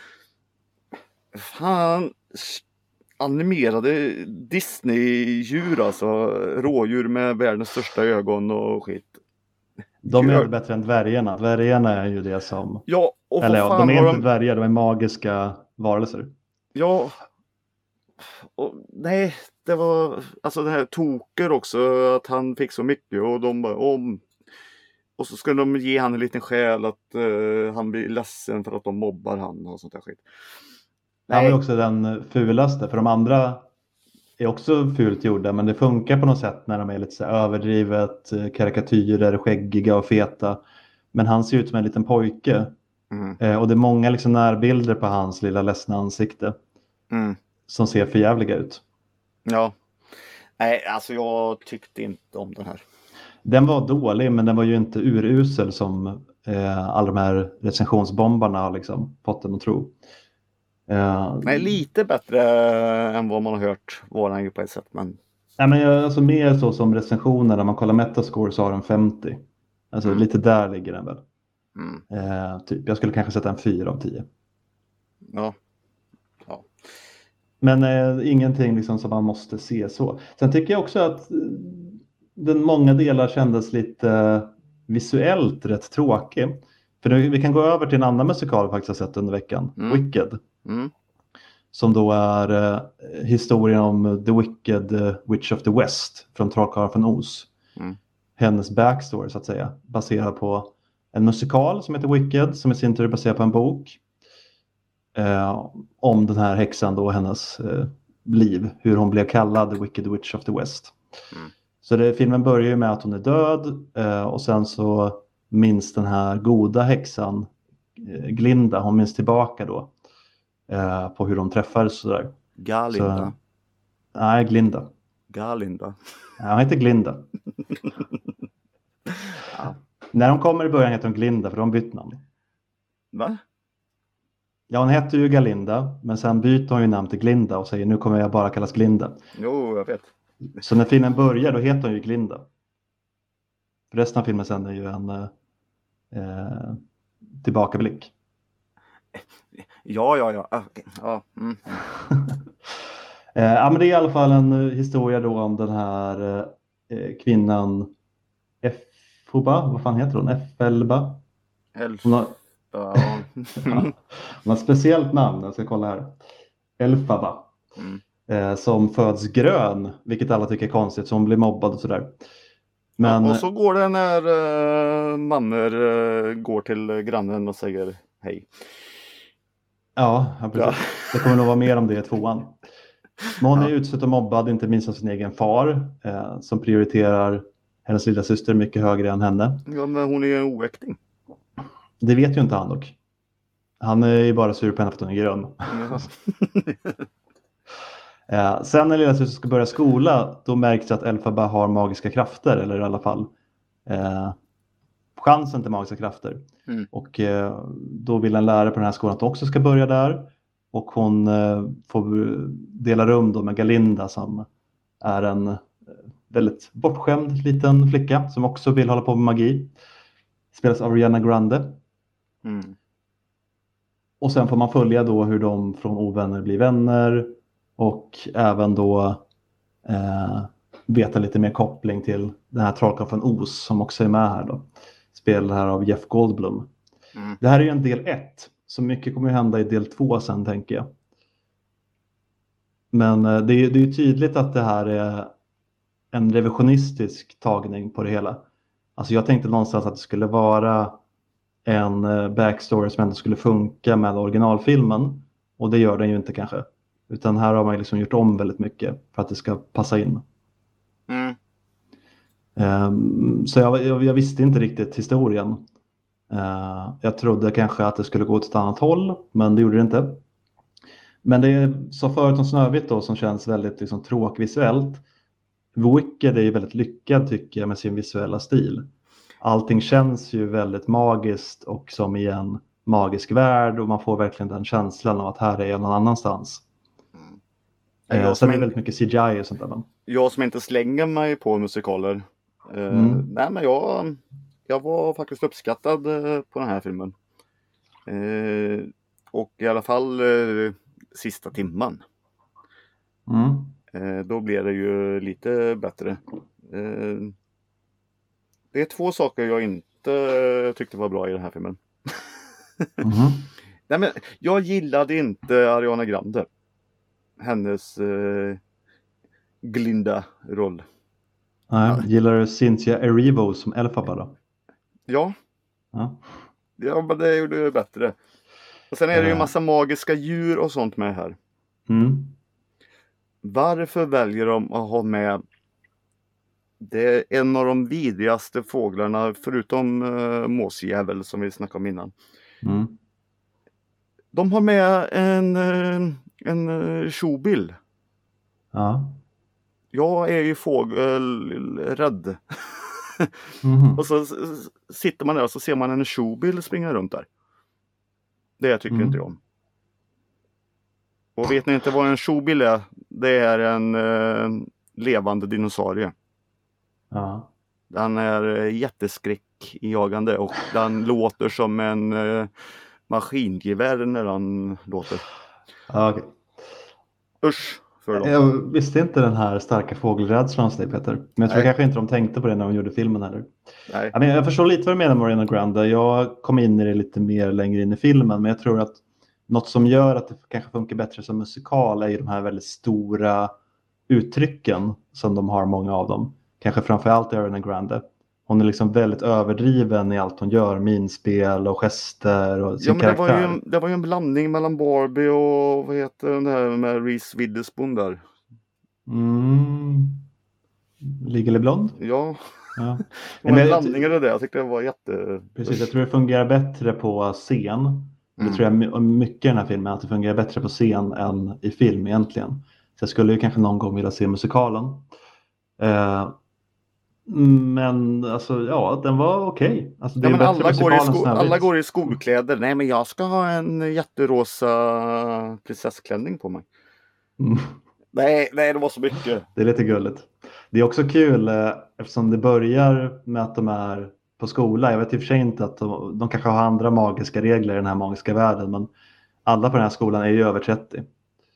[SPEAKER 2] Fan, animerade Disney-djur alltså. Rådjur med världens största ögon och skit.
[SPEAKER 1] De är bättre än dvärgarna. Dvärgarna är ju det som...
[SPEAKER 2] Ja, och
[SPEAKER 1] eller ja, de är inte dvärgar, de är magiska varelser. Ja.
[SPEAKER 2] Och, nej, det var... Alltså det här Toker också, att han fick så mycket och de bara... Och så skulle de ge han en liten själ att han blir ledsen för att de mobbar han och sånt där skit.
[SPEAKER 1] Han är också den fulaste, för de andra är också fult gjorda, men det funkar på något sätt när de är lite så överdrivet karikatyrer, skäggiga och feta. Men han ser ut som en liten pojke. Och det är många liksom närbilder på hans lilla ledsna ansikte som ser förjävliga ut. Ja.
[SPEAKER 2] Nej, alltså jag tyckte inte om den här.
[SPEAKER 1] Den var dålig, men den var ju inte urusel som alla de här recensionsbombarna har liksom fått den att tro.
[SPEAKER 2] Nej, lite bättre än vad man har hört var den ju på ett sätt. Men...
[SPEAKER 1] Nej, men alltså mer så som recensioner, när man kollar Metascore så har den 50. Alltså lite där ligger den väl. Typ, jag skulle kanske sätta en 4 av 10.
[SPEAKER 2] Ja.
[SPEAKER 1] Men ingenting liksom som man måste se så. Sen tycker jag också att många delar kändes lite visuellt rätt tråkig. För vi kan gå över till en annan musikal vi faktiskt har sett under veckan. Wicked. som då är historien om The Wicked Witch of the West från Trollkarlen från Oz. Hennes backstory så att säga, baserad på en musikal som heter Wicked, som i sin tur är baserad på en bok om den här häxan då och hennes liv, hur hon blev kallad The Wicked Witch of the West. Så filmen börjar ju med att hon är död och sen så minns den här goda häxan Glinda, hon minns tillbaka då på hur de träffades sådär.
[SPEAKER 2] Galinda.
[SPEAKER 1] Nej, Glinda.
[SPEAKER 2] Galinda.
[SPEAKER 1] Ja, hon heter Glinda.
[SPEAKER 2] Ja.
[SPEAKER 1] När de kommer i början heter hon Glinda för de bytt namn.
[SPEAKER 2] Va?
[SPEAKER 1] Ja, hon heter ju Galinda, men sen byter hon ju namn till Glinda och säger nu kommer jag bara kallas Glinda.
[SPEAKER 2] Jo, jag vet.
[SPEAKER 1] Så när filmen börjar då heter hon ju Glinda. Resten av filmen sen är ju en tillbakablick.
[SPEAKER 2] Ja. Okay. Ja.
[SPEAKER 1] Ja, men det är i alla fall en historia då om den här kvinnan Elphaba, vad fan heter hon? Elphaba? Hon har ett speciellt namn, jag ska kolla här. Elphaba. Som föds grön, vilket alla tycker är konstigt, så hon blir mobbad och sådär. Men...
[SPEAKER 2] och så går det när mammor går till grannen och säger hej.
[SPEAKER 1] Ja, precis. Ja. Det kommer nog vara mer om det i 2:an. Men hon är utsatt och mobbad, inte minst av sin egen far, som prioriterar hennes lilla syster mycket högre än henne.
[SPEAKER 2] Ja, men hon är ju en oäkting.
[SPEAKER 1] Det vet ju inte han dock. Han är ju bara sur på henne för att hon är grön. Sen när lilla syster ska börja skola, då märks det att Elphaba har magiska krafter, eller i alla fall chansen till magiska krafter. Och då vill en lärare på den här skolan att hon också ska börja där. Och hon får dela rum då med Galinda som är en väldigt bortskämd liten flicka som också vill hålla på med magi. Spelas av Ariana Grande. Och sen får man följa då hur de från ovänner blir vänner. Och även då veta lite mer koppling till den här Trollkarlen från Oz som också är med här då. Spelad här av Jeff Goldblum. Det här är ju en del 1. Så mycket kommer att hända i del 2 sen, tänker jag. Men det är ju tydligt att det här är en revisionistisk tagning på det hela. Alltså jag tänkte någonstans att det skulle vara en backstory som ändå skulle funka med originalfilmen. Och det gör den ju inte kanske. Utan här har man liksom gjort om väldigt mycket för att det ska passa in. Så jag visste inte riktigt historien. Jag trodde kanske att det skulle gå åt ett annat håll, men det gjorde det inte. Men det är så förut om Snövit då, som känns väldigt liksom tråkvisuellt. Wicked är ju väldigt lyckad tycker jag med sin visuella stil. Allting känns ju väldigt magiskt och som i en magisk värld, och man får verkligen den känslan av att här är jag någon annanstans. Sen är det väldigt mycket CGI och sånt där.
[SPEAKER 2] Jag som inte slänger mig på musikaler. Nej, men jag var faktiskt uppskattad på den här filmen. Och i alla fall sista timman. Då blev det ju lite bättre. Det är 2 saker jag inte tyckte var bra i den här filmen. Nej, men jag gillade inte Ariana Grande. Hennes Glinda-roll.
[SPEAKER 1] Nej, gillar du Cynthia Erivo som Elphaba då?
[SPEAKER 2] Ja, men det gjorde det bättre. Och sen är det ju en massa magiska djur och sånt med här. Varför väljer de att ha med det är en av de vidrigaste fåglarna förutom måsjävel som vi snackade om innan. De har med en tjobil.
[SPEAKER 1] Ja.
[SPEAKER 2] Jag är ju fågelrädd. Och så sitter man där och så ser man en tjobil springa runt där. Det tycker inte jag om. Och vet ni inte vad en tjobil är? Det är en levande dinosaurie.
[SPEAKER 1] Ja.
[SPEAKER 2] Den är jätteskräckjagande och den låter som en maskingevär när den låter.
[SPEAKER 1] Okay.
[SPEAKER 2] Usch för dem.
[SPEAKER 1] Jag visste inte den här starka fågelrädslan hos dig, Peter. Men jag tror kanske inte de tänkte på det när de gjorde filmen heller.
[SPEAKER 2] Nej.
[SPEAKER 1] Jag förstår lite vad du menar med Ariana Grande. Jag kom in i det lite mer längre in i filmen. Men jag tror att något som gör att det kanske funkar bättre som musikal är ju de här väldigt stora uttrycken som de har, många av dem. Kanske framförallt Ariana Grande. Hon är liksom väldigt överdriven i allt hon gör, minspel och gester och sin karaktär.
[SPEAKER 2] Det var ju en blandning mellan Barbie och vad heter den här med Reese Witherspoon där?
[SPEAKER 1] Legally Blonde?
[SPEAKER 2] Ja.
[SPEAKER 1] Ja.
[SPEAKER 2] Det var en blandning av det. Jag tyckte det var
[SPEAKER 1] Precis, jag tror det fungerar bättre på scen. Det tror jag mycket i den här filmen, att det fungerar bättre på scen än i film egentligen. Så jag skulle ju kanske någon gång vilja se musikalen. Men alltså, ja, den var okej. Alltså, det är bättre
[SPEAKER 2] alla går i skolkläder. Nej, men jag ska ha en jätterosa prinsessklänning på mig. Nej, det var så mycket.
[SPEAKER 1] Det är lite gulligt. Det är också kul eftersom det börjar med att de är på skola. Jag vet i och för sig inte att de kanske har andra magiska regler i den här magiska världen, men alla på den här skolan är ju över 30.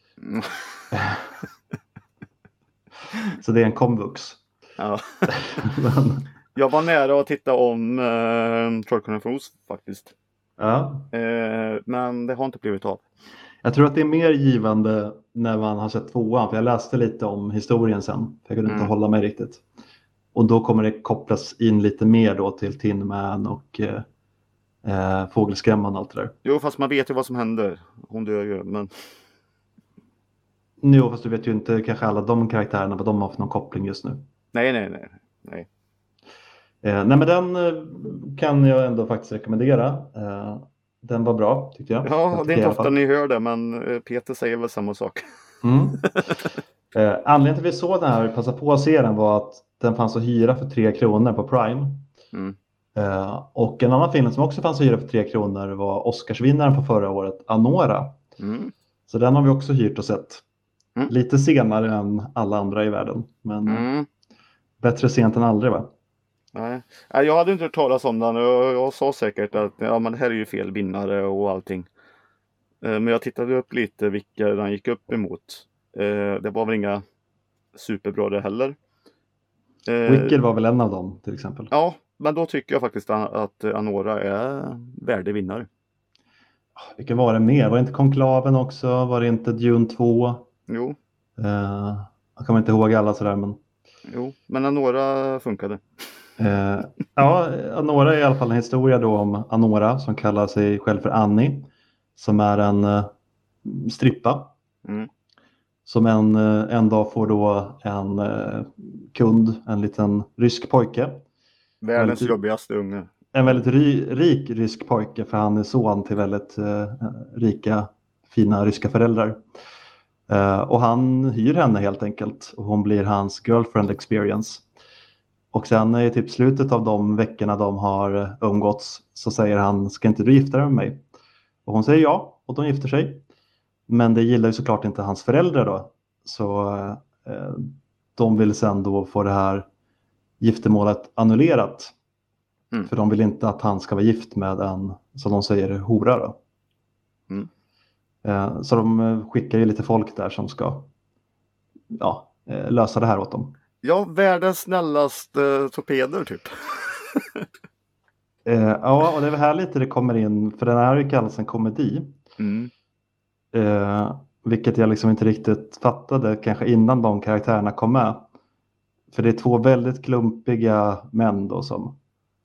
[SPEAKER 1] Så det är en komvux.
[SPEAKER 2] Ja. Jag var nära att titta om Trollkarlen från Oz faktiskt.
[SPEAKER 1] Ja.
[SPEAKER 2] Men det har inte blivit av.
[SPEAKER 1] Jag tror att det är mer givande när man har sett tvåan, för jag läste lite om historien sen. För jag kunde inte hålla mig riktigt. Och då kommer det kopplas in lite mer då till Tin Man och Fågelskrämman och allt det där.
[SPEAKER 2] Jo, fast man vet ju vad som händer. Hon dör ju, men...
[SPEAKER 1] Jo, fast du vet ju inte kanske alla de karaktärerna, vad de har för någon koppling just nu.
[SPEAKER 2] Nej.
[SPEAKER 1] Nej, men den kan jag ändå faktiskt rekommendera. Den var bra, tyckte jag.
[SPEAKER 2] Ja, det är inte ofta ni hör det, men Peter säger väl samma sak.
[SPEAKER 1] Anledningen till att vi såg den här, passa på att se den, var att den fanns att hyra för 3 kronor på Prime. Och en annan film som också fanns att hyra för 3 kronor var Oscarsvinnaren på förra året, Anora. Så den har vi också hyrt och sett. Lite senare än alla andra i världen. Men bättre sent än aldrig, va?
[SPEAKER 2] Nej, jag hade inte hört talas om den och jag sa säkert att ja, men det här är ju fel vinnare och allting. Men jag tittade upp lite vilka den gick upp emot. Det var väl inga superbra det heller.
[SPEAKER 1] Wicked var väl en av dem till exempel.
[SPEAKER 2] Ja, men då tycker jag faktiskt att Anora är värdig vinnare.
[SPEAKER 1] Vilka var det mer? Var det inte Konklaven också? Var det inte Dune 2?
[SPEAKER 2] Jo.
[SPEAKER 1] Jag kommer inte ihåg alla sådär, men...
[SPEAKER 2] Jo, men Anora funkade.
[SPEAKER 1] Ja, Anora är i alla fall en historia då om Anora som kallar sig själv för Annie. Som är en strippa. Som en dag får då en kund, en liten rysk pojke.
[SPEAKER 2] Världens jobbigaste unge.
[SPEAKER 1] En väldigt rik rysk pojke, för han är son till väldigt rika, fina ryska föräldrar. Och han hyr henne helt enkelt. Och hon blir hans girlfriend experience. Och sen i typ slutet av de veckorna de har umgåtts så säger han, ska inte du gifta dig med mig? Och hon säger ja, och de gifter sig. Men det gillar ju såklart inte hans föräldrar då. Så de vill sen då få det här giftermålet annullerat. För de vill inte att han ska vara gift med en, som de säger, hora då. Så de skickar ju lite folk där som ska lösa det här åt dem.
[SPEAKER 2] Ja, världens snällaste torpeder typ.
[SPEAKER 1] Ja, och det är väl här lite det kommer in, för den här är ju kallats en komedi. Vilket jag liksom inte riktigt fattade kanske innan de karaktärerna kom med. För det är 2 väldigt klumpiga män då som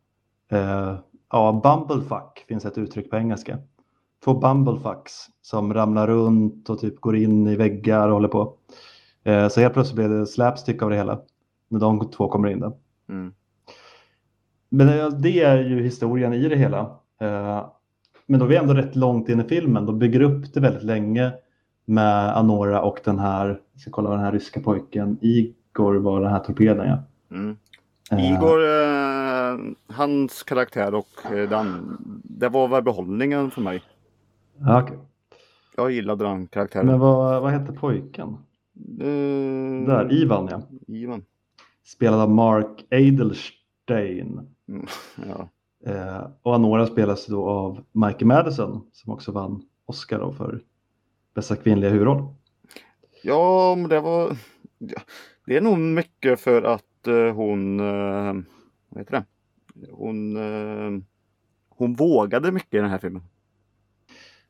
[SPEAKER 1] bumblefuck finns ett uttryck på engelska. 2 bumblefucks som ramlar runt och typ går in i väggar och håller på. Så helt plötsligt blir det slapstick av det hela när de 2 kommer in där. Men det är ju historien i det hela. Men då är vi ändå rätt långt in i filmen. De bygger upp det väldigt länge med Anora och den här, jag ska kolla vad den här ryska pojken, Igor var den här torpeden, ja.
[SPEAKER 2] Igor, hans karaktär och det var väl behållningen för mig.
[SPEAKER 1] Okay.
[SPEAKER 2] Jag gillade den karaktären.
[SPEAKER 1] Men vad hette pojken? Där, Ivan, ja.
[SPEAKER 2] Ivan.
[SPEAKER 1] Spelad av Mark Adelstein.
[SPEAKER 2] Ja.
[SPEAKER 1] Och Anora spelas då av Michael Madison, som också vann Oscar då för bästa kvinnliga huvudroll.
[SPEAKER 2] Ja, men det är nog mycket för att hon vad heter det? Hon vågade mycket i den här filmen.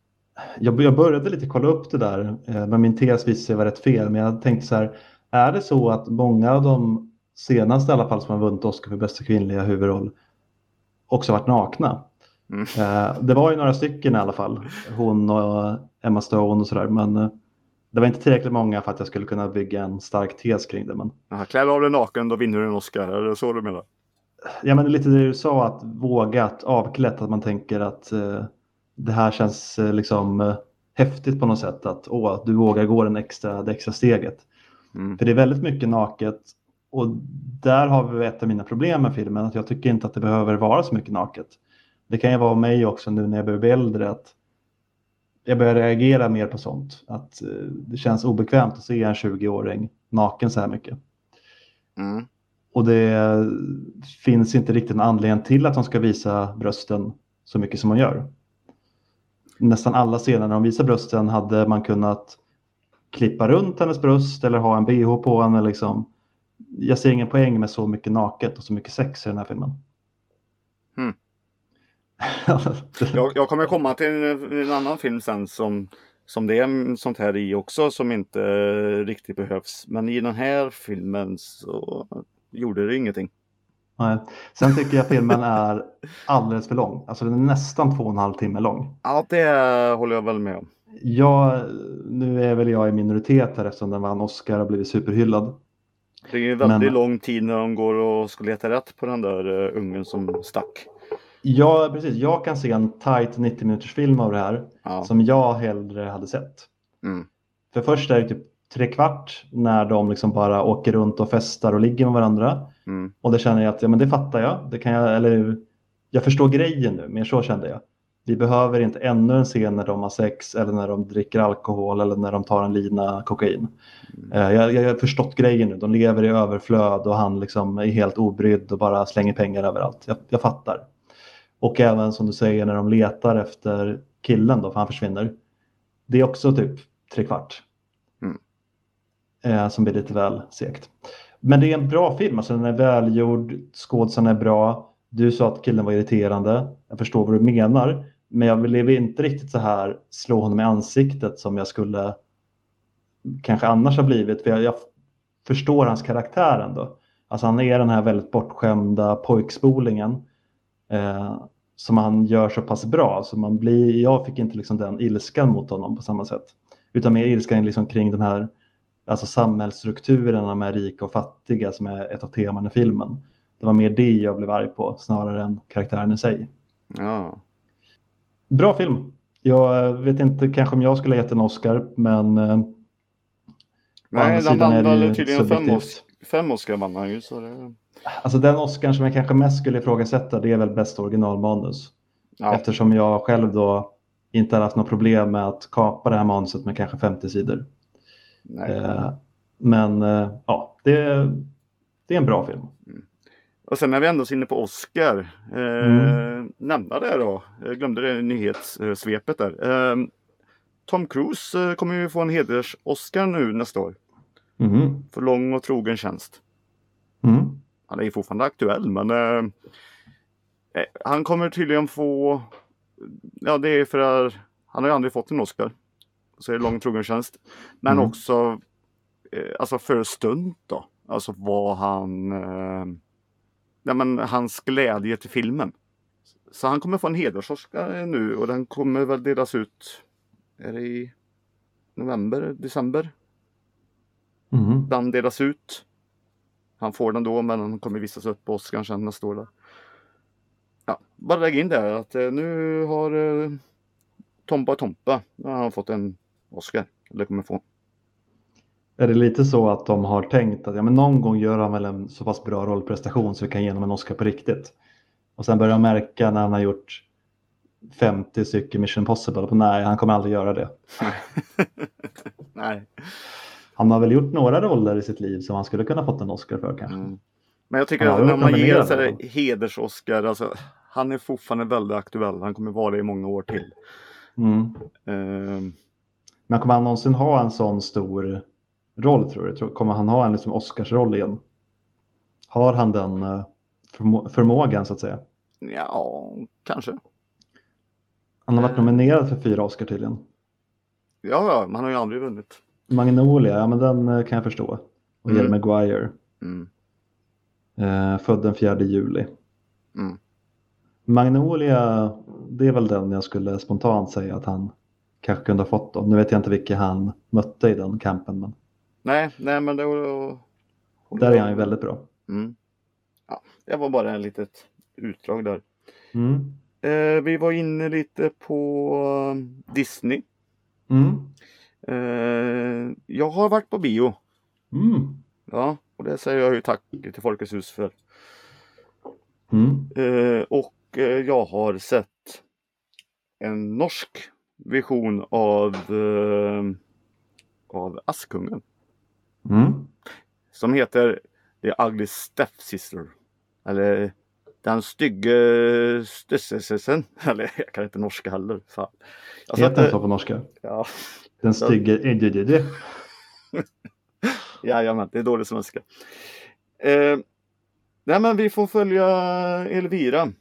[SPEAKER 1] Jag började lite kolla upp det där, men min tes visade sig vara rätt fel. Men jag tänkte så här, är det så att många av de senaste i alla fall som har vunnit Oscar för bästa kvinnliga huvudroll också varit nakna?
[SPEAKER 2] Mm.
[SPEAKER 1] Det var ju några stycken i alla fall, hon och Emma Stone och sådär, men det var inte tillräckligt många för att jag skulle kunna bygga en stark tes kring det. Men...
[SPEAKER 2] Klär av dig naken, då vinner du en Oscar, är det så du menar?
[SPEAKER 1] Ja, men lite det du sa, att vågat avklätt, att man tänker att det här känns liksom häftigt på något sätt, att du vågar gå det extra steget. För det är väldigt mycket naket, och där har vi ett av mina problem med filmen, att jag tycker inte att det behöver vara så mycket naket. Det kan ju vara mig också nu när jag börjar bli äldre, att jag börjar reagera mer på sånt, att det känns obekvämt att se en 20-åring naken så här mycket. Och det finns inte riktigt en anledning till att de ska visa brösten så mycket som man gör. Nästan alla scener när de visar brösten hade man kunnat klippa runt hennes bröst eller ha en bh på henne. Liksom. Jag ser ingen poäng med så mycket naket och så mycket sex i den här filmen.
[SPEAKER 2] Jag kommer komma till en annan film sen som det är sånt här i också, som inte riktigt behövs. Men i den här filmen så gjorde det ingenting.
[SPEAKER 1] Nej. Sen tycker jag filmen är alldeles för lång. Alltså den är nästan 2,5 timmar lång.
[SPEAKER 2] Ja, det håller jag väl med om.
[SPEAKER 1] Nu är väl jag i minoritet här eftersom den vann Oscar och blivit superhyllad.
[SPEAKER 2] Det är ju väldigt lång tid när de går och ska leta rätt på den där ungen som stack.
[SPEAKER 1] Ja, precis. Jag kan se en tight 90 minuters film av det här som jag hellre hade sett. För först är det typ 3/4 när de liksom bara åker runt och festar och ligger med varandra. Och det känner jag att men det fattar jag. Det kan jag förstår grejen nu, men så kände jag. Vi behöver inte ännu en scen när de har sex eller när de dricker alkohol eller när de tar en lina kokain. Jag har förstått grejen nu. De lever i överflöd och han liksom är helt obrydd och bara slänger pengar överallt. Jag fattar. Och även som du säger när de letar efter killen då, för han försvinner. Det är också typ 3/4. Som blir lite väl segt. Men det är en bra film, alltså den är välgjord, skådisen är bra. Du sa att killen var irriterande. Jag förstår vad du menar. Men jag vill inte riktigt så här slå honom i ansiktet som jag skulle kanske annars ha blivit. För jag förstår hans karaktär ändå. Alltså han är den här väldigt bortskämda pojkspolingen. Som han gör så pass bra. Så jag fick inte liksom den ilskan mot honom på samma sätt. Utan mer ilskan liksom kring den här alltså samhällsstrukturerna med rika och fattiga som är ett av teman i filmen. Det var mer det jag blev arg på snarare än karaktären i sig.
[SPEAKER 2] Ja.
[SPEAKER 1] Bra film. Jag vet inte kanske om jag skulle ha gett en Oscar, men
[SPEAKER 2] nej, den vann väl tydligen 5 Oscar vann han ju. Så det...
[SPEAKER 1] Alltså den Oscar som jag kanske mest skulle ifrågasätta, det är väl bästa originalmanus. Ja. Eftersom jag själv då inte har haft något problem med att kapa det här manuset med kanske 50 sidor. Men ja, det är en bra film.
[SPEAKER 2] Och sen när vi ändå är inne på Oscar, nämna det då. Jag glömde det nyhetssvepet där. Tom Cruise kommer ju få en heders-Oscar nu nästa år. För lång och trogen tjänst. Han är ju fortfarande aktuell, men han kommer tydligen få, ja det är för att han har ju aldrig fått en Oscar. Så är det lång och trogen tjänst. Men också alltså för stund då. Alltså vad hans glädje till filmen. Så han kommer få en heders-Oscar nu, och den kommer väl delas ut, är det i november, december? Den delas ut. Han får den då, men den kommer visas upp på Oscar sen nästa år. Ja, bara lägga in där att nu har Tompa, nu har han fått en Oscar, eller kommer få.
[SPEAKER 1] Är det lite så att de har tänkt att men någon gång gör han väl en så pass bra rollprestation så vi kan ge honom en Oscar på riktigt? Och sen börjar jag märka när han har gjort 50 stycken Mission Impossible på nej, han kommer aldrig göra det.
[SPEAKER 2] Nej.
[SPEAKER 1] Han har väl gjort några roller i sitt liv som han skulle kunna fått en Oscar för kanske.
[SPEAKER 2] Men jag tycker att när man ger så här heders-Oscar, alltså, han är fortfarande väldigt aktuell. Han kommer vara det i många år till.
[SPEAKER 1] Men kommer han någonsin ha en sån stor roll, tror du? Kommer han ha en liksom Oscarsroll igen? Har han den förmågan så att säga?
[SPEAKER 2] Ja, kanske.
[SPEAKER 1] Han har varit nominerad för 4 Oscar tydligen.
[SPEAKER 2] Ja, man har ju aldrig vunnit.
[SPEAKER 1] Magnolia, ja men den kan jag förstå. Och Jerry Maguire.
[SPEAKER 2] Mm.
[SPEAKER 1] Född den 4 juli.
[SPEAKER 2] Mm.
[SPEAKER 1] Magnolia, det är väl den jag skulle spontant säga att han kanske kunde ha fått då. Nu vet jag inte vilka han mötte i den kampen. Men
[SPEAKER 2] Nej, men det var...
[SPEAKER 1] där är han ju väldigt bra.
[SPEAKER 2] Mm. Ja, det var bara en litet utdrag där.
[SPEAKER 1] Mm.
[SPEAKER 2] Vi var inne lite på Disney.
[SPEAKER 1] Mm.
[SPEAKER 2] Jag har varit på bio.
[SPEAKER 1] Mm.
[SPEAKER 2] Ja, och det säger jag ju tack till Folkets hus för.
[SPEAKER 1] Mm.
[SPEAKER 2] Och jag har sett en norsk vision av Askungen.
[SPEAKER 1] Mm.
[SPEAKER 2] Som heter The Ugly Stepsister. Eller Den stygge stössesen. Eller jag kan inte norska heller. Fan.
[SPEAKER 1] Heter den så på norska?
[SPEAKER 2] Ja.
[SPEAKER 1] Den stygge...
[SPEAKER 2] Jajamän, det är dålig svenska. Nej, men vi får följa Elvira.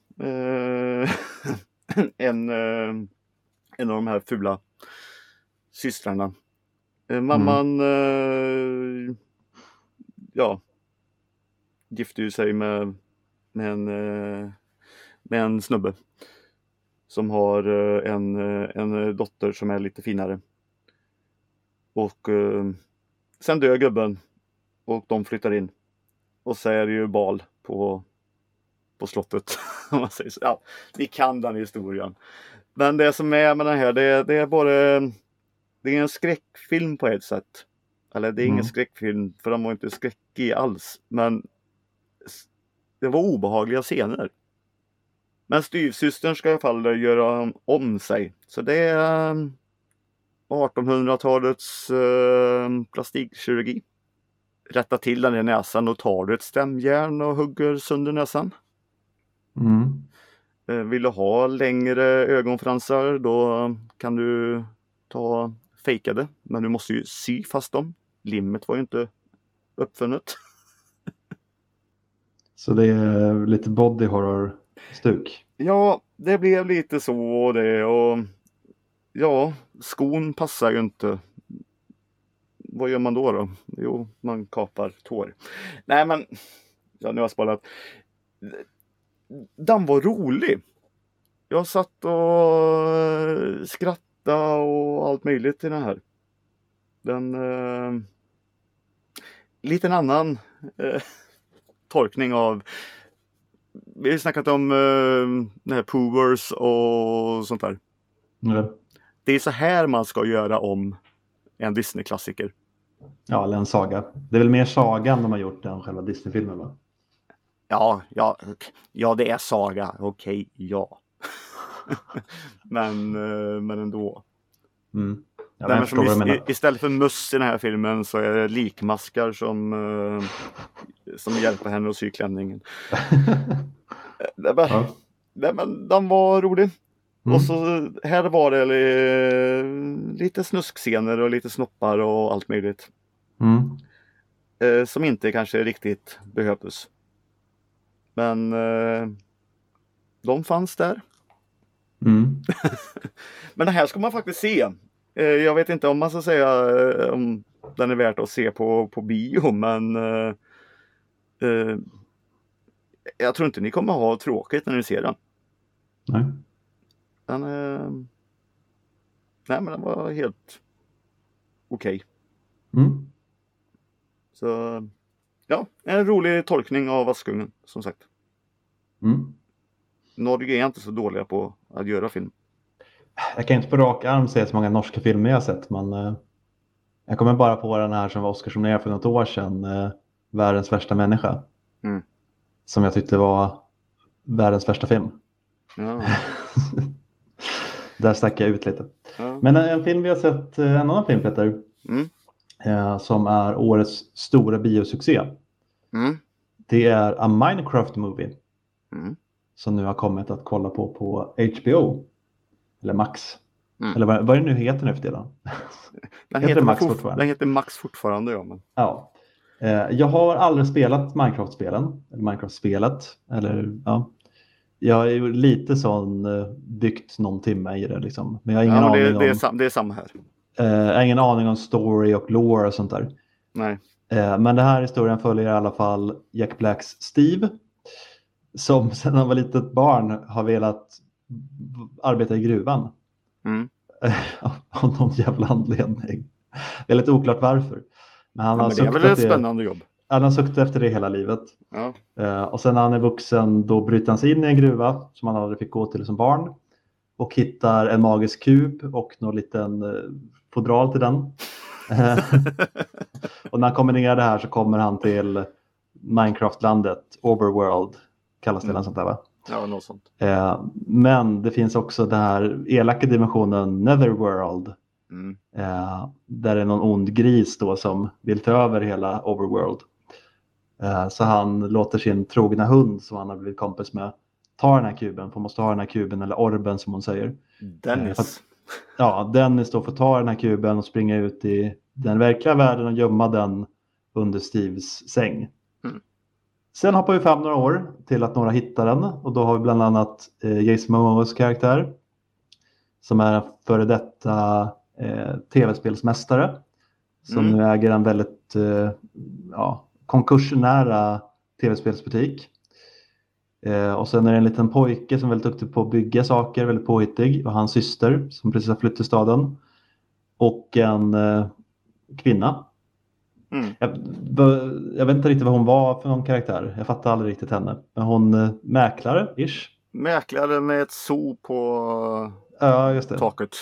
[SPEAKER 2] En av de här fula systrarna. Mamman gifte ju sig med en snubbe som har en dotter som är lite finare. Och sen dör gubben och de flyttar in. Och så är det ju bal på slottet. Om man säger så. Ja, ni kan den historien. Men det som är med den här, det är bara... Det är en skräckfilm på ett sätt. Eller det är ingen skräckfilm, för den var inte skräckig alls. Men det var obehagliga scener. Men styvsystern ska i alla fall göra om sig. Så det är 1800-talets plastikkirurgi. Rätta till den i näsan och tar du ett stämjärn och hugger sönder näsan. Vill du ha längre ögonfransar, då kan du ta fejkade. Men du måste ju sy fast dem. Limmet var ju inte uppfunnet.
[SPEAKER 1] Så det är lite body horror stuk.
[SPEAKER 2] Ja, det blev lite så det. Och ja, skon passar ju inte. Vad gör man då? Jo, man kapar tår. Nej, men ja, nu har jag spalat. Den var rolig. Jag satt och skrattade och allt möjligt i den här. Den liten annan tolkning av. Vi har snackat om den här Poovers och sånt där.
[SPEAKER 1] Mm.
[SPEAKER 2] Det är så här man ska göra om en Disney-klassiker.
[SPEAKER 1] Ja, eller en saga. Det är väl mer sagan de har gjort än själva Disney-filmen, va?
[SPEAKER 2] Ja, det är saga. Okej, ja. men ändå.
[SPEAKER 1] Mm. Ja,
[SPEAKER 2] Istället för möss i den här filmen så är det likmaskar som hjälper henne att sy klänningen. Men den var rolig. Och så här var det lite snuskscener och lite snoppar och allt möjligt. Som inte kanske riktigt behövdes. Men de fanns där. Men det här ska man faktiskt se. Jag vet inte om man ska säga om den är värt att se på bio, men jag tror inte ni kommer ha tråkigt när ni ser den.
[SPEAKER 1] Nej.
[SPEAKER 2] Nej, men den var helt okej. Så ja, en rolig tolkning av Askungen, som sagt. Norge är inte så dåliga på att göra film.
[SPEAKER 1] Jag kan inte på rak arm säga så många norska filmer jag har sett, men jag kommer bara på den här som var Oscarsnominerad för något år sedan, Världens värsta människa. Som jag tyckte var världens värsta film.
[SPEAKER 2] Ja.
[SPEAKER 1] Där stack jag ut lite.
[SPEAKER 2] Ja.
[SPEAKER 1] Men en film vi har sett, en annan film, Peter, som är årets stora biosuccé. Det är A Minecraft Movie. Som nu har kommit att kolla på HBO. Eller Max. Eller vad det nu heter nu för tiden.
[SPEAKER 2] Den heter Max fortfarande. Ja, men.
[SPEAKER 1] Ja. Jag har aldrig spelat Minecraft-spelen. Eller Minecraft-spelet. Eller, ja. Jag har ju lite sån byggt någon timme i det liksom. Men jag har ingen aning om...
[SPEAKER 2] Det är samma här.
[SPEAKER 1] Jag har ingen aning om story och lore och sånt där.
[SPEAKER 2] Nej.
[SPEAKER 1] Men den här historien följer i alla fall Jack Blacks Steve. Som sedan han var litet barn har velat arbeta i gruvan.
[SPEAKER 2] Mm.
[SPEAKER 1] Av någon jävla anledning. Det är lite oklart varför. Men han har
[SPEAKER 2] men det är väl ett spännande jobb.
[SPEAKER 1] Han har suktat efter det hela livet.
[SPEAKER 2] Ja.
[SPEAKER 1] Och sen när han är vuxen då bryter han sig in i en gruva som han aldrig fick gå till som barn. Och hittar en magisk kub och någon liten fodral till den. Och när han kommer ner det här så kommer han till Minecraft-landet, Overworld kallas det eller sånt där va?
[SPEAKER 2] Ja, något sånt.
[SPEAKER 1] Men det finns också den här elaka dimensionen Netherworld. Där är någon ond gris då som vill ta över hela Overworld. Så han låter sin trogna hund som han har blivit kompis med ta den här kuben, för man måste ha den här kuben eller orben som hon säger.
[SPEAKER 2] Dennis.
[SPEAKER 1] Dennis då får ta den här kuben och springa ut i den verkliga världen och gömma den under Steves säng. Sen hoppar vi fram några år till att några hittar den och då har vi bland annat Jason Momoas karaktär som är en före detta tv-spelsmästare som nu äger en väldigt konkursnära tv-spelsbutik. Och sen är det en liten pojke som är väldigt duktig på att bygga saker, väldigt påhittig, och hans syster som precis har flyttat till staden och en kvinna. Jag vet inte riktigt vad hon var för någon karaktär. Jag fattar aldrig riktigt henne. Men hon mäklare-ish.
[SPEAKER 2] Mäklare med ett zoo på
[SPEAKER 1] just det.
[SPEAKER 2] Taket.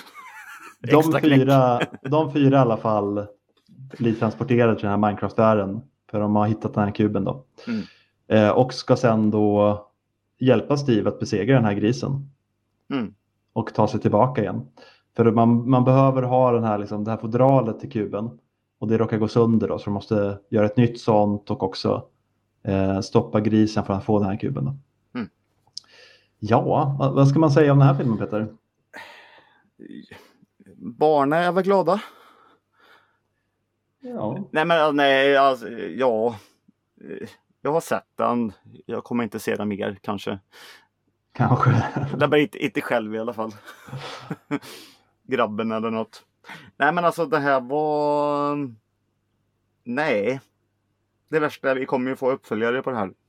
[SPEAKER 1] De fyra i alla fall blir transporterade till den här Minecraft-världen. För de har hittat den här kuben då. Och ska sen då hjälpa Steve att besegra den här grisen. Och ta sig tillbaka igen. För man behöver ha den här, liksom, det här fodralet till kuben. Och det råkar gå sönder då, så de måste göra ett nytt sånt och också stoppa grisen för att få den här kuben då. Ja, vad ska man säga om den här filmen, Peter?
[SPEAKER 2] Barnen är väl glada?
[SPEAKER 1] Ja.
[SPEAKER 2] Nej, alltså, ja. Jag har sett den. Jag kommer inte se den mer, kanske. Det blir inte själv i alla fall. Grabben eller något. Nej, men alltså det här var... Nej. Det värsta är vi kommer ju få uppföljare på det här.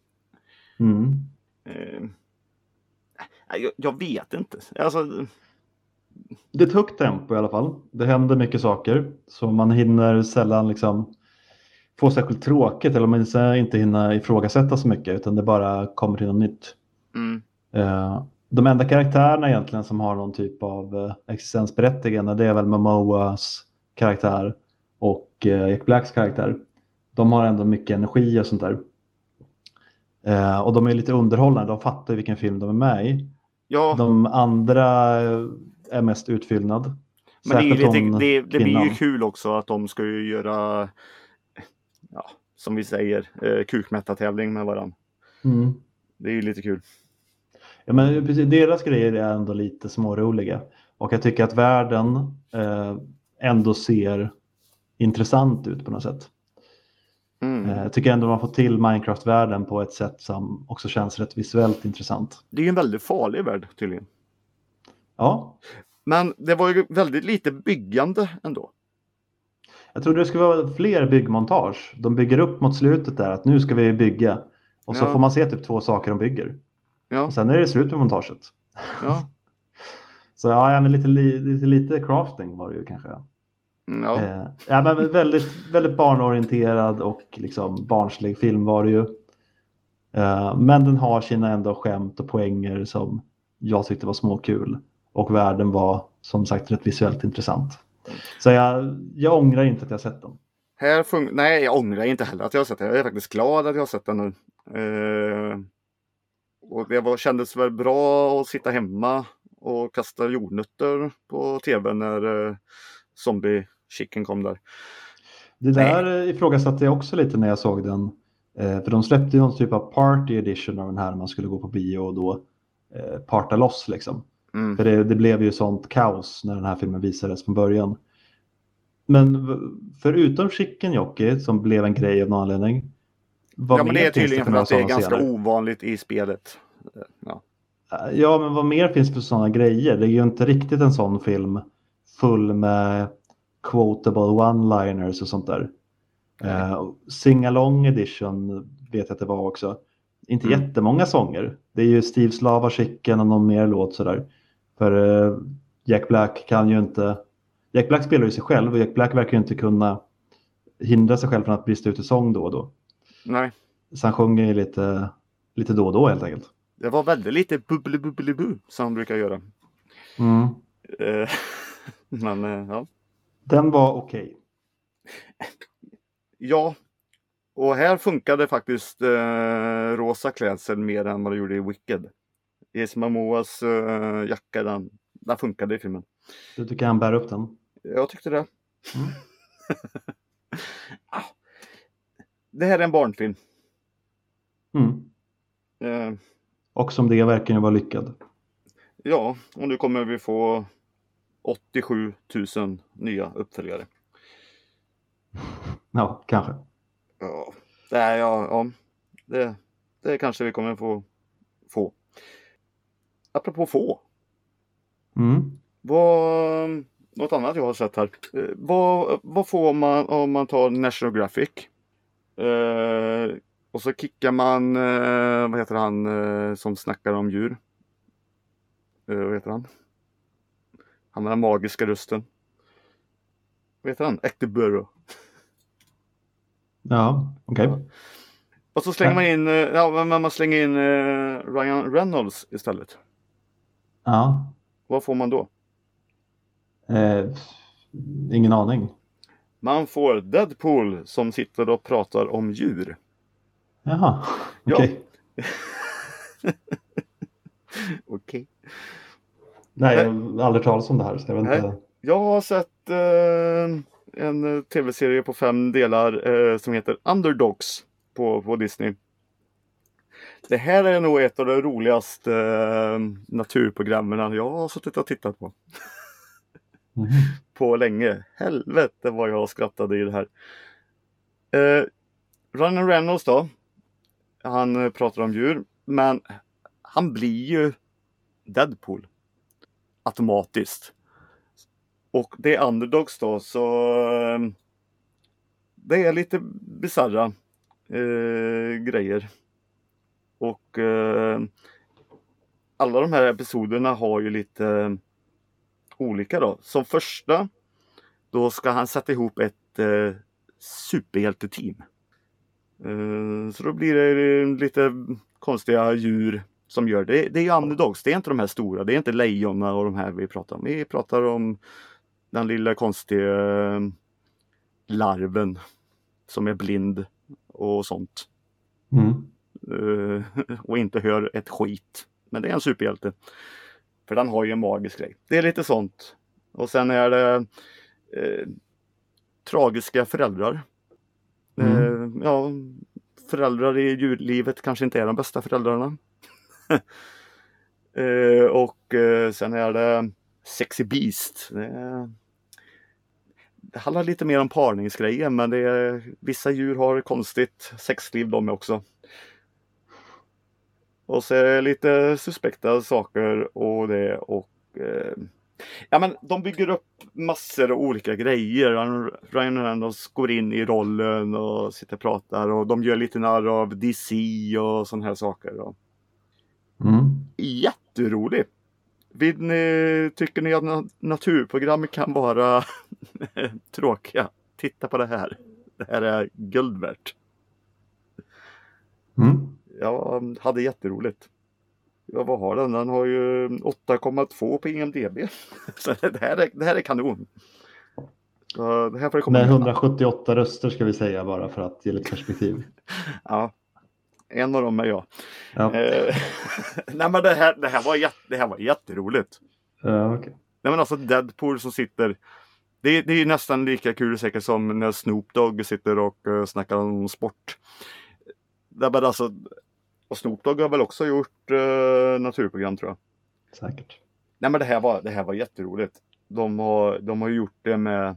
[SPEAKER 2] Jag vet inte. Alltså...
[SPEAKER 1] Det är ett högt tempo i alla fall. Det händer mycket saker. Så man hinner sällan liksom få särskilt tråkigt. Eller man inte hinner ifrågasätta så mycket. Utan det bara kommer till något nytt. De enda karaktärerna egentligen som har någon typ av existensberättigande, det är väl Momoas karaktär och Jack Blacks karaktär. De har ändå mycket energi och sånt där. Och de är lite underhållande. De fattar vilken film de är med i. Ja. De andra är mest utfyllnad.
[SPEAKER 2] Men det blir ju kul också att de ska ju göra, som vi säger, kukmätta-tävling med varandra. Det är ju lite kul.
[SPEAKER 1] Ja, men precis, deras grejer är ändå lite småroliga. Och jag tycker att världen ändå ser intressant ut på något sätt. Jag tycker ändå man får till Minecraft-världen på ett sätt som också känns rätt visuellt intressant.
[SPEAKER 2] Det är ju en väldigt farlig värld tydligen.
[SPEAKER 1] Ja.
[SPEAKER 2] Men det var ju väldigt lite byggande ändå.
[SPEAKER 1] Jag tror det skulle vara fler byggmontage. De bygger upp mot slutet där att nu ska vi bygga. Och så får man se typ 2 saker de bygger. Ja. Och sen är det slut med montaget.
[SPEAKER 2] Ja.
[SPEAKER 1] Så men lite crafting var det ju kanske. Men väldigt, väldigt barnorienterad och liksom barnslig film var det ju. Men den har sina ändå skämt och poänger som jag tyckte var småkul. Och världen var som sagt rätt visuellt intressant. Så jag ångrar inte att jag sett den.
[SPEAKER 2] Nej, jag ångrar inte heller att jag har sett den. Jag är faktiskt glad att jag har sett den nu. Och det kändes väl bra att sitta hemma och kasta jordnötter på tv när Zombie Chicken kom där.
[SPEAKER 1] Det där ifrågasatte jag också lite när jag såg den. För de släppte ju någon typ av party edition av den här när man skulle gå på bio och då parta loss liksom. För det blev ju sånt kaos när den här filmen visades från början. Men förutom Chicken Jockey som blev en grej av någon anledning.
[SPEAKER 2] Men det är tydligen för att det är ganska ovanligt i spelet.
[SPEAKER 1] Ja, men vad mer finns för sådana grejer? Det är ju inte riktigt en sån film full med quotable one-liners och sånt där. Sing-along edition vet jag att det var också. Inte jättemånga sånger. Det är ju Steve Slava Chicken och någon mer låt sådär. För Jack Black kan ju inte... Jack Black spelar ju sig själv och Jack Black verkar ju inte kunna hindra sig själv från att brista ut i sång då och då.
[SPEAKER 2] Nej.
[SPEAKER 1] Så han sjunger ju lite då och då helt enkelt.
[SPEAKER 2] Det var väldigt lite bubbly som han brukar göra. Men ja.
[SPEAKER 1] Den var okej.
[SPEAKER 2] Ja. Och här funkade faktiskt rosa klädsel mer än vad det gjorde i Wicked. Jason Momoas jacka, den funkade i filmen.
[SPEAKER 1] Du tycker han bär upp den?
[SPEAKER 2] Jag tyckte det. Det här är en barnfilm.
[SPEAKER 1] Och som det verkar ju vara lyckad.
[SPEAKER 2] Ja, och nu kommer vi få 87 000 nya uppföljare.
[SPEAKER 1] Ja, kanske.
[SPEAKER 2] Ja, det kanske vi kommer få. Apropå få. Något annat jag har sett här. Vad får man om man tar National Geographic? Och så kickar man, vad heter han som snackar om djur? Vad heter han? Han med den magiska rösten. Vad heter han? Ectoburo.
[SPEAKER 1] Ja, okej.
[SPEAKER 2] Ja. Och så slänger man slänger in Ryan Reynolds istället.
[SPEAKER 1] Ja.
[SPEAKER 2] Vad får man då?
[SPEAKER 1] Ingen aning.
[SPEAKER 2] Man får Deadpool som sitter och pratar om djur.
[SPEAKER 1] Jaha, okej.
[SPEAKER 2] Ja. Okej.
[SPEAKER 1] Nej, jag har aldrig talat om det här. Så jag vet inte.
[SPEAKER 2] Jag har sett en tv-serie på 5 delar som heter Underdogs på Disney. Det här är nog ett av de roligaste naturprogrammen jag har suttit och tittat på. På länge. Helvete vad jag skrattade i det här. Ryan Reynolds då. Han pratar om djur. Men han blir ju Deadpool. Automatiskt. Och det är Underdogs då. Så det är lite bizarra grejer. Och alla de här episoderna har ju lite olika då. Som första, då ska han sätta ihop ett superhjälteteam. Så då blir det lite konstiga djur som gör det. Det är ju Underdogs, det är inte de här stora. Det är inte lejonen och de här vi pratar om. Vi pratar om den lilla konstiga larven som är blind och sånt. Och inte hör ett skit. Men det är en superhjälte. För den har ju en magisk grej. Det är lite sånt. Och sen är det tragiska föräldrar. Ja, föräldrar i djurlivet kanske inte är de bästa föräldrarna. Och sen är det Sexy Beast. Det handlar lite mer om parningsgrejer, men vissa djur har konstigt sexliv de också. Och så är det lite suspekta saker och det och ja, men de bygger upp massor av olika grejer. Ryan Reynolds går in i rollen och sitter och pratar och de gör lite narr av DC och såna här saker. Jätteroligt. Tycker ni att naturprogram kan vara tråkiga? Titta på det här. Det här är guld värt. Jag hade jätteroligt. Ja, vad har den? Den har ju 8,2 på IMDb. Så det här är kanon. Så det här får det komma
[SPEAKER 1] med 178 röster ska vi säga bara för att ge lite perspektiv.
[SPEAKER 2] Ja, en av dem är jag.
[SPEAKER 1] Ja.
[SPEAKER 2] Nej, men det här var jätteroligt.
[SPEAKER 1] Okay.
[SPEAKER 2] Nej, men alltså Deadpool som sitter. Det är ju nästan lika kul säkert som när Snoop Dogg sitter och snackar om sport. Alltså, och Snoop Dogg har väl också gjort naturprogram tror jag.
[SPEAKER 1] Säkert.
[SPEAKER 2] Nej, men det här var jätteroligt. De har gjort det med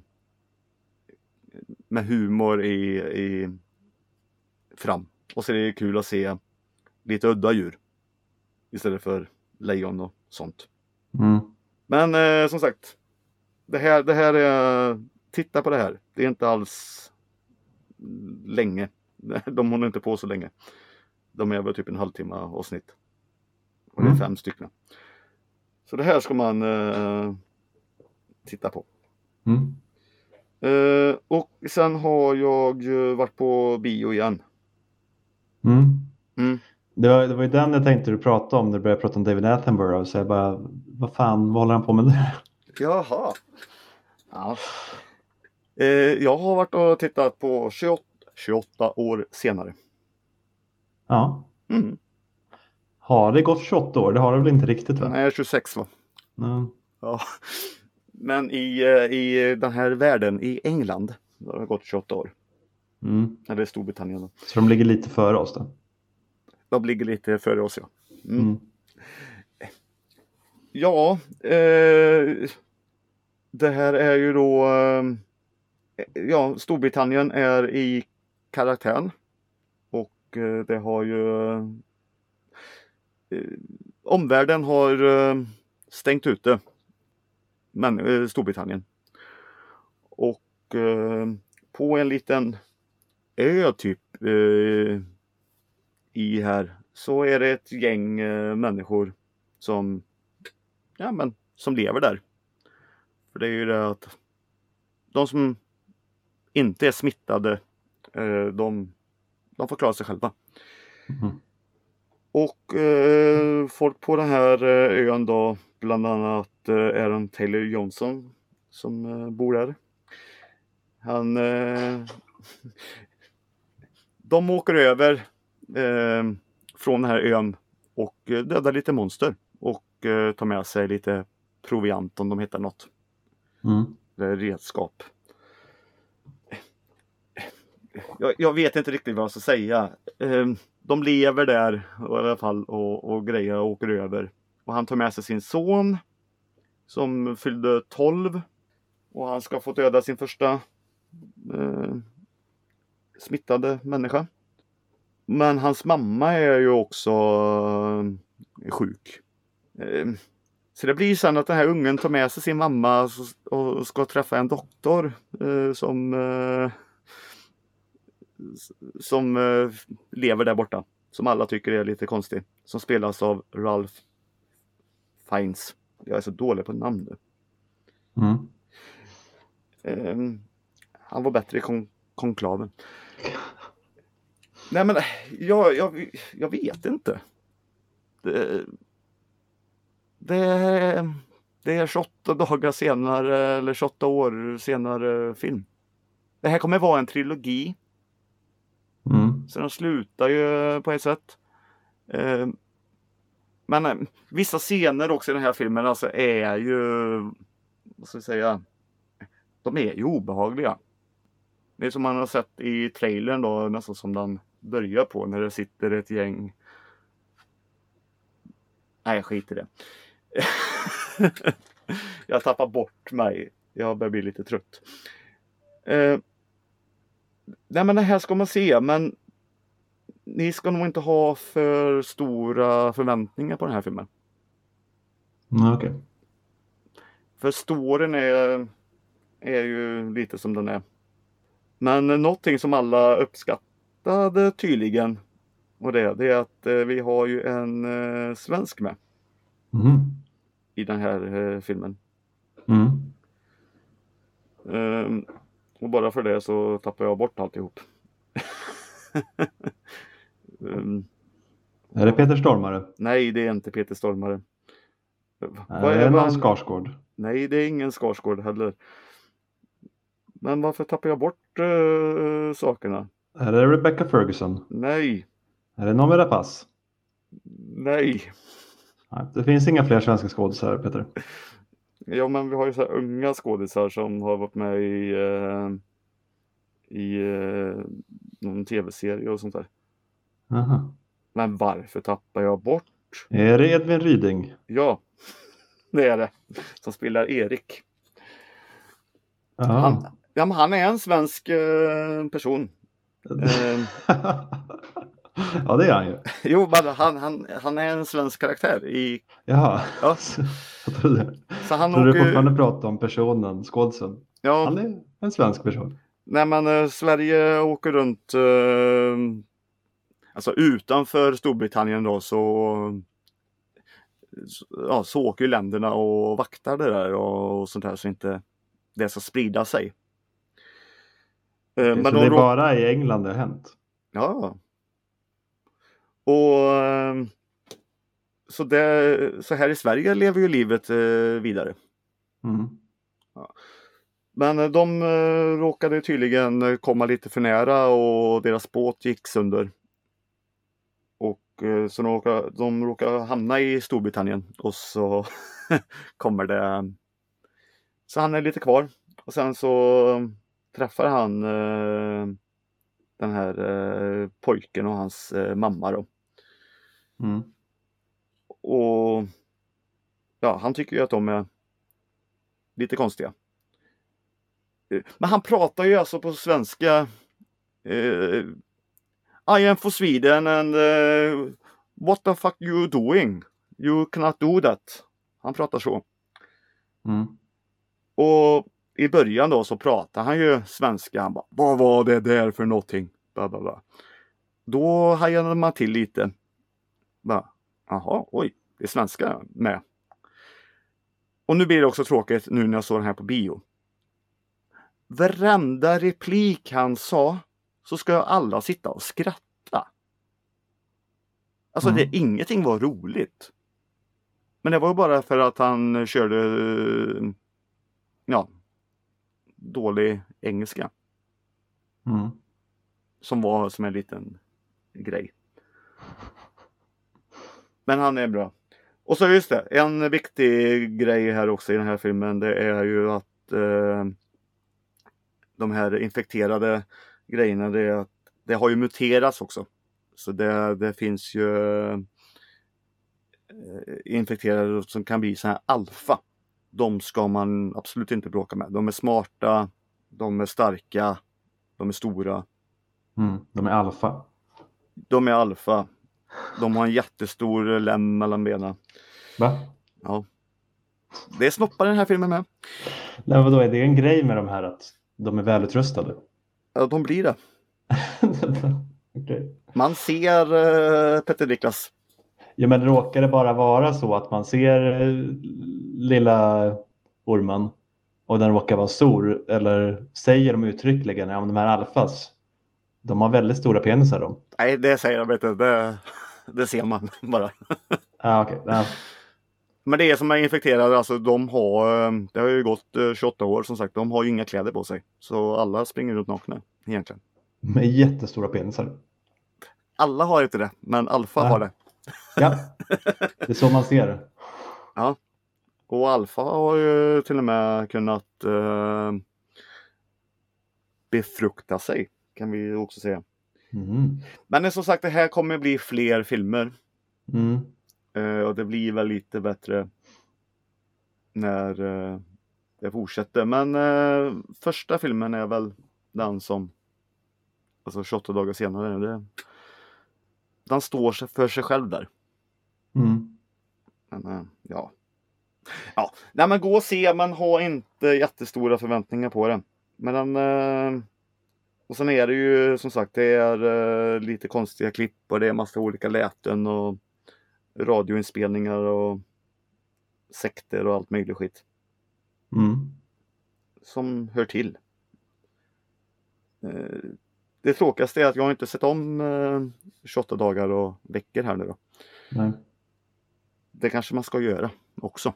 [SPEAKER 2] humor i fram. Och så är det kul att se lite udda djur istället för lejon och sånt. Men som sagt, det här är titta på det här. Det är inte alls länge. De håller inte på så länge. De är väl typ en halvtimme avsnitt. Och det är 5 stycken. Så det här ska man titta på. Och sen har jag varit på bio igen.
[SPEAKER 1] Det var ju den jag tänkte du prata om när du började prata om David Attenborough. Så jag bara, vad fan, vad håller han på med det?
[SPEAKER 2] Jaha. Ja. Jag har varit och tittat på 28 år senare.
[SPEAKER 1] Ja. Har det gått 28 år? Det har det väl inte riktigt, va?
[SPEAKER 2] Nej, 26 va? Ja. Men i den här världen, i England, då har det gått 28 år. Eller Storbritannien då.
[SPEAKER 1] Så de ligger lite före oss då?
[SPEAKER 2] De ligger lite före oss, ja. Ja, det här är ju då... ja, Storbritannien är i karantän. Och det har ju... omvärlden har stängt ute Storbritannien. Och på en liten ö typ i här så är det ett gäng människor som som lever där. För det är ju det att de som inte är smittade de får klara sig själva. Och folk på den här ön då, bland annat Aaron Taylor Johnson som bor där. De åker över från den här ön och dödar lite monster och tar med sig lite proviant om de hittar något. Det är redskap. Jag vet inte riktigt vad jag ska säga. De lever där i alla fall och grejer och åker över. Och han tar med sig sin son som fyllde 12. Och han ska få döda sin första smittade människa. Men hans mamma är ju också sjuk. Så det blir sen att den här ungen tar med sig sin mamma och ska träffa en doktor som lever där borta. Som alla tycker är lite konstig. Som spelas av Ralph Fiennes. Jag är så dålig på namn nu. Han var bättre i konklaven. Nej men jag vet inte. Det är 28 dagar senare eller 28 år senare film. Det här kommer vara en trilogi. Så de slutar ju på ett sätt. Men vissa scener också i den här filmen alltså är ju, vad ska jag säga, de är ju obehagliga. Det är som man har sett i trailern då, nästan som den börjar på när det sitter ett gäng. Nej, jag skiter i det. Jag tappar bort mig. Jag börjar bli lite trött. Nej men det här ska man se, men ni ska nog inte ha för stora förväntningar på den här filmen.
[SPEAKER 1] Okej.
[SPEAKER 2] För storyn är ju lite som den är. Men någonting som alla uppskattade tydligen, och det är att vi har ju en svensk med i den här filmen. Och bara för det så tappar jag bort alltihop.
[SPEAKER 1] Är det Peter Stormare?
[SPEAKER 2] Nej, det är inte Peter Stormare.
[SPEAKER 1] Är det någon Skarsgård?
[SPEAKER 2] Nej, det är ingen Skarsgård heller. Men varför tappar jag bort sakerna?
[SPEAKER 1] Är det Rebecca Ferguson?
[SPEAKER 2] Nej.
[SPEAKER 1] Är det Noomi Rapace?
[SPEAKER 2] Nej.
[SPEAKER 1] Nej. Det finns inga fler svenska skådespelare, Peter.
[SPEAKER 2] Ja, men vi har ju så här unga skådespelare som har varit med i någon tv-serie och sånt där.
[SPEAKER 1] Aha.
[SPEAKER 2] Men varför tappar jag bort?
[SPEAKER 1] Är det Edvin Ryding?
[SPEAKER 2] Ja, det är det. Som spelar Erik. Han är en svensk person.
[SPEAKER 1] Ja, det är han ju.
[SPEAKER 2] Jo, men han är en svensk karaktär
[SPEAKER 1] Jaha.
[SPEAKER 2] Ja.
[SPEAKER 1] Jag trodde
[SPEAKER 2] Så han
[SPEAKER 1] du fortfarande prata om personen, skådsen.
[SPEAKER 2] Ja,
[SPEAKER 1] Han är en svensk person.
[SPEAKER 2] nej men Sverige åker runt, alltså utanför Storbritannien då så åker ju länderna och vaktar det där och sånt här så inte det ska sprida sig.
[SPEAKER 1] Okej,
[SPEAKER 2] Men
[SPEAKER 1] så det är bara i England det har hänt?
[SPEAKER 2] Ja. Och så här i Sverige lever ju livet vidare.
[SPEAKER 1] Mm.
[SPEAKER 2] Ja. Men de råkade tydligen komma lite för nära och deras båt gick sönder. Och så de råkade hamna i Storbritannien och så kommer det. Så han är lite kvar och sen så träffar han den här pojken och hans mamma då.
[SPEAKER 1] Mm.
[SPEAKER 2] Och ja, han tycker ju att de är lite konstiga. Men han pratar ju alltså på svenska. I am for Sweden and what the fuck you doing? You cannot do that. Han pratar så.
[SPEAKER 1] Mm.
[SPEAKER 2] Och i början då så pratar han ju svenska. Han bara, vad var det där för någonting? Bla, bla, bla. Då hajade man till lite. Bara, jaha, oj, det är svenska med. Och nu blir det också tråkigt nu när jag såg den här på bio. Varenda replik han sa så ska alla sitta och skratta. Alltså ingenting var roligt. Men det var ju bara för att han körde dålig engelska.
[SPEAKER 1] Mm.
[SPEAKER 2] Som var som en liten grej. Men han är bra. Och så just det, en viktig grej här också i den här filmen, det är ju att de här infekterade grejerna, det har ju muterats också. Så det finns ju infekterade som kan bli så här alfa. De ska man absolut inte bråka med. De är smarta, de är starka, de är stora.
[SPEAKER 1] De är alfa.
[SPEAKER 2] De är alfa. De har en jättestor lem mellan benen.
[SPEAKER 1] Va?
[SPEAKER 2] Ja. Det är snoppar den här filmen med.
[SPEAKER 1] Nej, vadå, är det en grej med de här att de är välutrustade?
[SPEAKER 2] Ja, de blir det.
[SPEAKER 1] Okay.
[SPEAKER 2] Man ser Petter Niklas.
[SPEAKER 1] Ja, men råkar det bara vara så att man ser lilla ormen och den råkar vara stor, eller säger de uttryckligen om de här alfas, de har väldigt stora penisar då?
[SPEAKER 2] Nej, det säger de inte. Det ser man bara.
[SPEAKER 1] Okay. Ja.
[SPEAKER 2] Men det är som är infekterade, alltså det har ju gått 28 år som sagt, de har ju inga kläder på sig. Så alla springer runt nakna egentligen.
[SPEAKER 1] Med jättestora penisar.
[SPEAKER 2] Alla har inte det, men alfa har det.
[SPEAKER 1] Ja, det är så man ser det.
[SPEAKER 2] Ja, och alfa har ju till och med kunnat befrukta sig, kan vi också säga.
[SPEAKER 1] Mm.
[SPEAKER 2] Men som sagt, det här kommer bli fler filmer. Och det blir väl lite bättre när det fortsätter. Men första filmen är väl den som, alltså 28 dagar senare, den står för sig själv där. Men ja. Nej, men gå och se, man har inte jättestora förväntningar på den. Men och sen är det ju som sagt, det är lite konstiga klipp och det är massa olika läten och radioinspelningar och sekter och allt möjligt skit. Som hör till. Det tråkigaste är att jag inte sett om 28 dagar och veckor här nu då.
[SPEAKER 1] Nej.
[SPEAKER 2] Det kanske man ska göra också.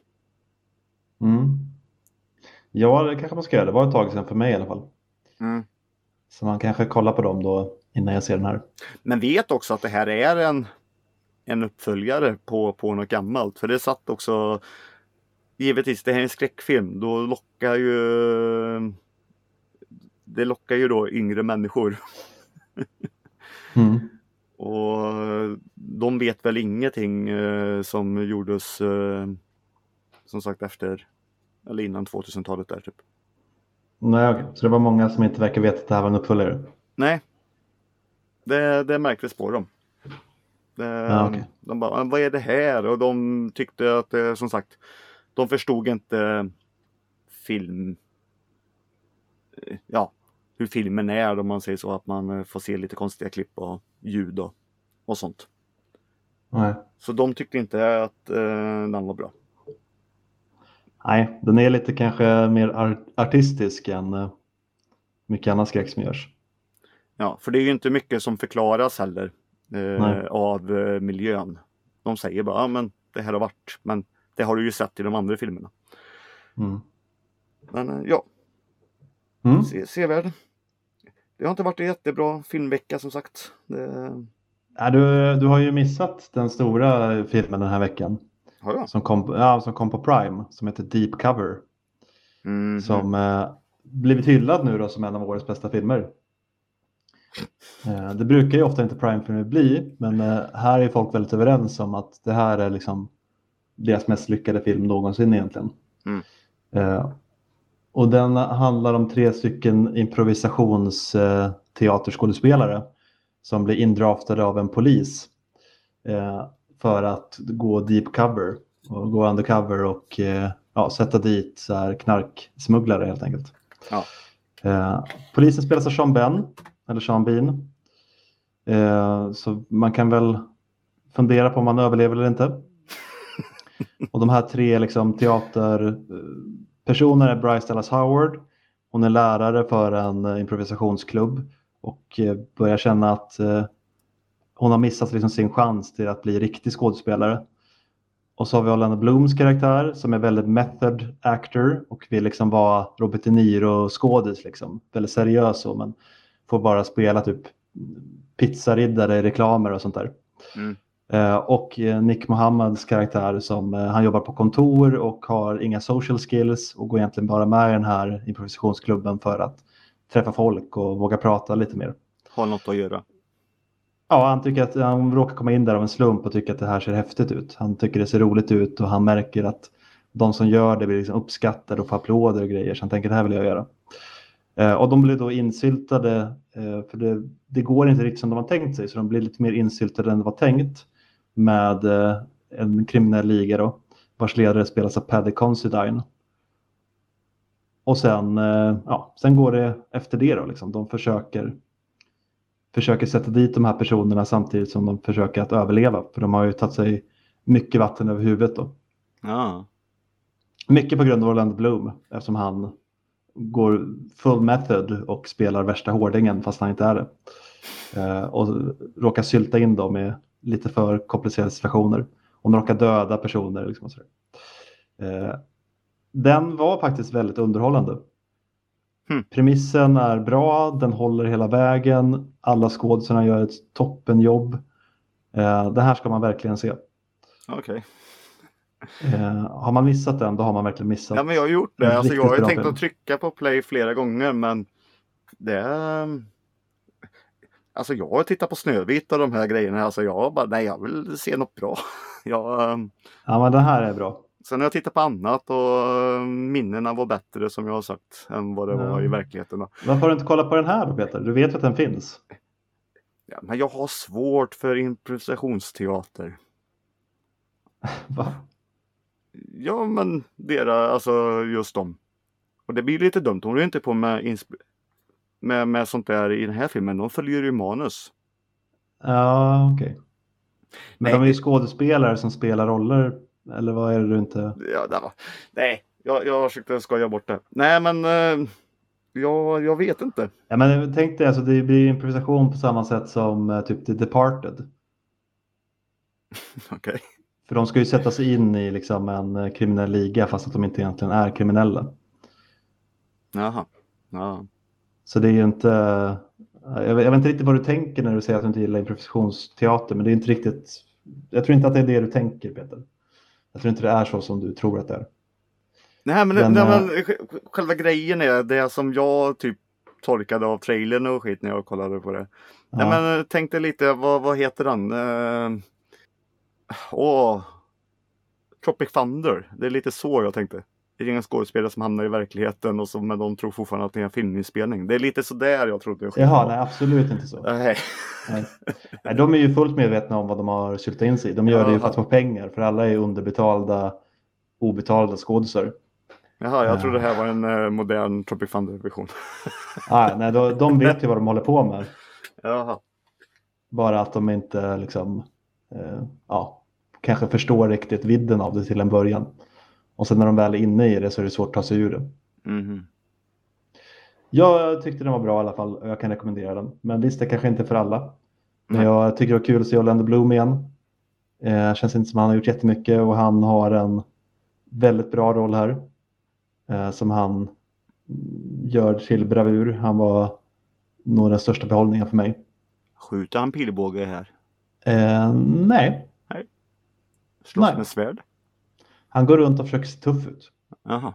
[SPEAKER 1] Ja, det kanske man ska göra. Det var ett tag sedan för mig i alla fall. Så man kanske kollar på dem då innan jag ser den här.
[SPEAKER 2] Men vet också att det här är en uppföljare på något gammalt. För det satt också, givetvis det här är en skräckfilm, då lockar ju då yngre människor. Och de vet väl ingenting som gjordes som sagt efter eller innan 2000-talet där typ.
[SPEAKER 1] Nej, okej. Så det var många som inte verkar veta att det här var en uppföljare?
[SPEAKER 2] Nej. Det märktes på dem.
[SPEAKER 1] Okay.
[SPEAKER 2] De bara, vad är det här? Och de tyckte att som sagt, de förstod inte film hur filmen är, om man säger så, att man får se lite konstiga klipp och ljud och sånt.
[SPEAKER 1] Nej.
[SPEAKER 2] Så de tyckte inte att den var bra.
[SPEAKER 1] Nej, den är lite kanske mer artistisk än mycket annan skräck som görs.
[SPEAKER 2] Ja, för det är ju inte mycket som förklaras heller
[SPEAKER 1] Nej.
[SPEAKER 2] av miljön. De säger bara, men det här har varit, men det har du ju sett i de andra filmerna.
[SPEAKER 1] Mm.
[SPEAKER 2] Men sevärd. Det har inte varit en jättebra filmvecka som sagt.
[SPEAKER 1] Du har ju missat den stora filmen den här veckan.
[SPEAKER 2] Har jag?
[SPEAKER 1] Som kom på Prime, som heter Deep Cover.
[SPEAKER 2] Mm-hmm.
[SPEAKER 1] Som blivit hyllad nu då som en av årets bästa filmer. Det brukar ju ofta inte Prime-filmer bli, men här är folk väldigt överens om att det här är liksom deras mest lyckade film någonsin egentligen. Och den handlar om 3 stycken improvisationsteaterskådespelare som blir indraftade av en polis för att gå deep cover och gå undercover och sätta dit så här knarksmugglare helt enkelt.
[SPEAKER 2] Ja.
[SPEAKER 1] Polisen spelas av Sean Bean. Så man kan väl fundera på om man överlever eller inte. Och de här 3 liksom teaterpersoner är Bryce Dallas Howard. Hon är lärare för en improvisationsklubb och börjar känna att hon har missat liksom sin chans till att bli riktig skådespelare. Och så har vi Orlando Blooms karaktär som är väldigt method actor och vill liksom vara Robert De Niro skådis liksom. Väldigt seriös men får bara spela typ pizzariddare i reklamer och sånt där. Och Nick Mohammeds karaktär som han jobbar på kontor och har inga social skills och går egentligen bara med i den här improvisationsklubben för att träffa folk och våga prata lite mer.
[SPEAKER 2] Har något att göra.
[SPEAKER 1] Ja, han tycker att han råkar komma in där av en slump och tycker att det här ser häftigt ut. Han tycker det ser roligt ut och han märker att de som gör det blir liksom uppskattade och får applåder och grejer. Så han tänker det här vill jag göra. Och de blir då insyltade, för det går inte riktigt som de har tänkt sig. Så de blir lite mer insyltade än det var tänkt med en kriminell liga då, vars ledare spelas av Paddy Considine. Och sen går det efter det då. Liksom. De försöker sätta dit de här personerna samtidigt som de försöker att överleva. För de har ju tagit sig mycket vatten över huvudet då.
[SPEAKER 2] Ja.
[SPEAKER 1] Mycket på grund av Orlando Bloom, eftersom han går full method och spelar värsta hårdingen fast han inte är det. Och råkar sylta in dem i lite för komplicerade situationer. Och de råkar döda personer. Liksom och så. Den var faktiskt väldigt underhållande. Premissen är bra, den håller hela vägen. Alla skådespelarna gör ett toppenjobb. Det här ska man verkligen se.
[SPEAKER 2] Okej.
[SPEAKER 1] Har man missat den, då har man verkligen missat.
[SPEAKER 2] Ja, men jag har gjort det. Alltså, jag har ju tänkt
[SPEAKER 1] film.
[SPEAKER 2] att trycka på play flera gånger, men alltså jag har tittat på Snövit och de här grejerna. Alltså jag vill se något bra.
[SPEAKER 1] Ja, men det här är bra.
[SPEAKER 2] Sen har jag tittat på annat och minnena var bättre, som jag har sagt, än vad det var i verkligheten.
[SPEAKER 1] Varför har du inte kollat på den här då, Peter? Du vet att den finns.
[SPEAKER 2] Ja, men jag har svårt för improvisationsteater.
[SPEAKER 1] Va?
[SPEAKER 2] Ja, men alltså just dem. Och det blir lite dumt. Hon är inte på med sånt där i den här filmen. De följer ju manus.
[SPEAKER 1] Ja, okej. Okay. Men de är ju skådespelare som spelar roller. Eller vad är det du inte...
[SPEAKER 2] Ja, nej, jag försökte skoja bort det. Nej, men jag vet inte.
[SPEAKER 1] Ja, men tänk dig, alltså, det blir improvisation på samma sätt som typ The Departed.
[SPEAKER 2] Okej.
[SPEAKER 1] För de ska ju sätta sig in i liksom en kriminell liga fast att de inte egentligen är kriminella.
[SPEAKER 2] Jaha. Ja.
[SPEAKER 1] Så det är ju inte... Jag vet inte riktigt vad du tänker när du säger att du inte gillar improvisationsteater, men det är inte riktigt... Jag tror inte att det är det du tänker, Peter. Jag tror inte det är så som du tror att det är.
[SPEAKER 2] Nej, men själva grejen är det som jag typ tolkade av trailern och skit när jag kollade på det. Ja. Nej, men tänkte lite, vad heter han? Tropic Thunder. Det är lite så jag tänkte. Det är inga skådespelare som hamnar i verkligheten och men de tror fortfarande att det är en filminspelning. Det är lite så där jag trodde.
[SPEAKER 1] Jaha, nej, absolut inte så.
[SPEAKER 2] Nej.
[SPEAKER 1] Nej, de är ju fullt medvetna om vad de har syltat in sig. De gör det ju för att få pengar, för alla är underbetalda, obetalda skådespelare.
[SPEAKER 2] Jaha, jag trodde det här var en modern Tropic Thunder-version.
[SPEAKER 1] Nej, de vet ju vad de håller på med.
[SPEAKER 2] Jaha.
[SPEAKER 1] Bara att de inte liksom, kanske förstår riktigt vidden av det till en början. Och sen när de väl är inne i det så är det svårt att ta sig ur det.
[SPEAKER 2] Mm-hmm.
[SPEAKER 1] Jag tyckte den var bra i alla fall och jag kan rekommendera den. Men visst, det kanske inte är för alla. Men jag tycker det var kul att se Orlando Bloom igen. Känns inte som han har gjort jättemycket och han har en väldigt bra roll här. Som han gör till bravur. Han var nog den största behållningen för mig.
[SPEAKER 2] Skjuter han pilbåge här?
[SPEAKER 1] Nej.
[SPEAKER 2] Slåss med svärd?
[SPEAKER 1] Han går runt och försöker se tuff ut.
[SPEAKER 2] Jaha.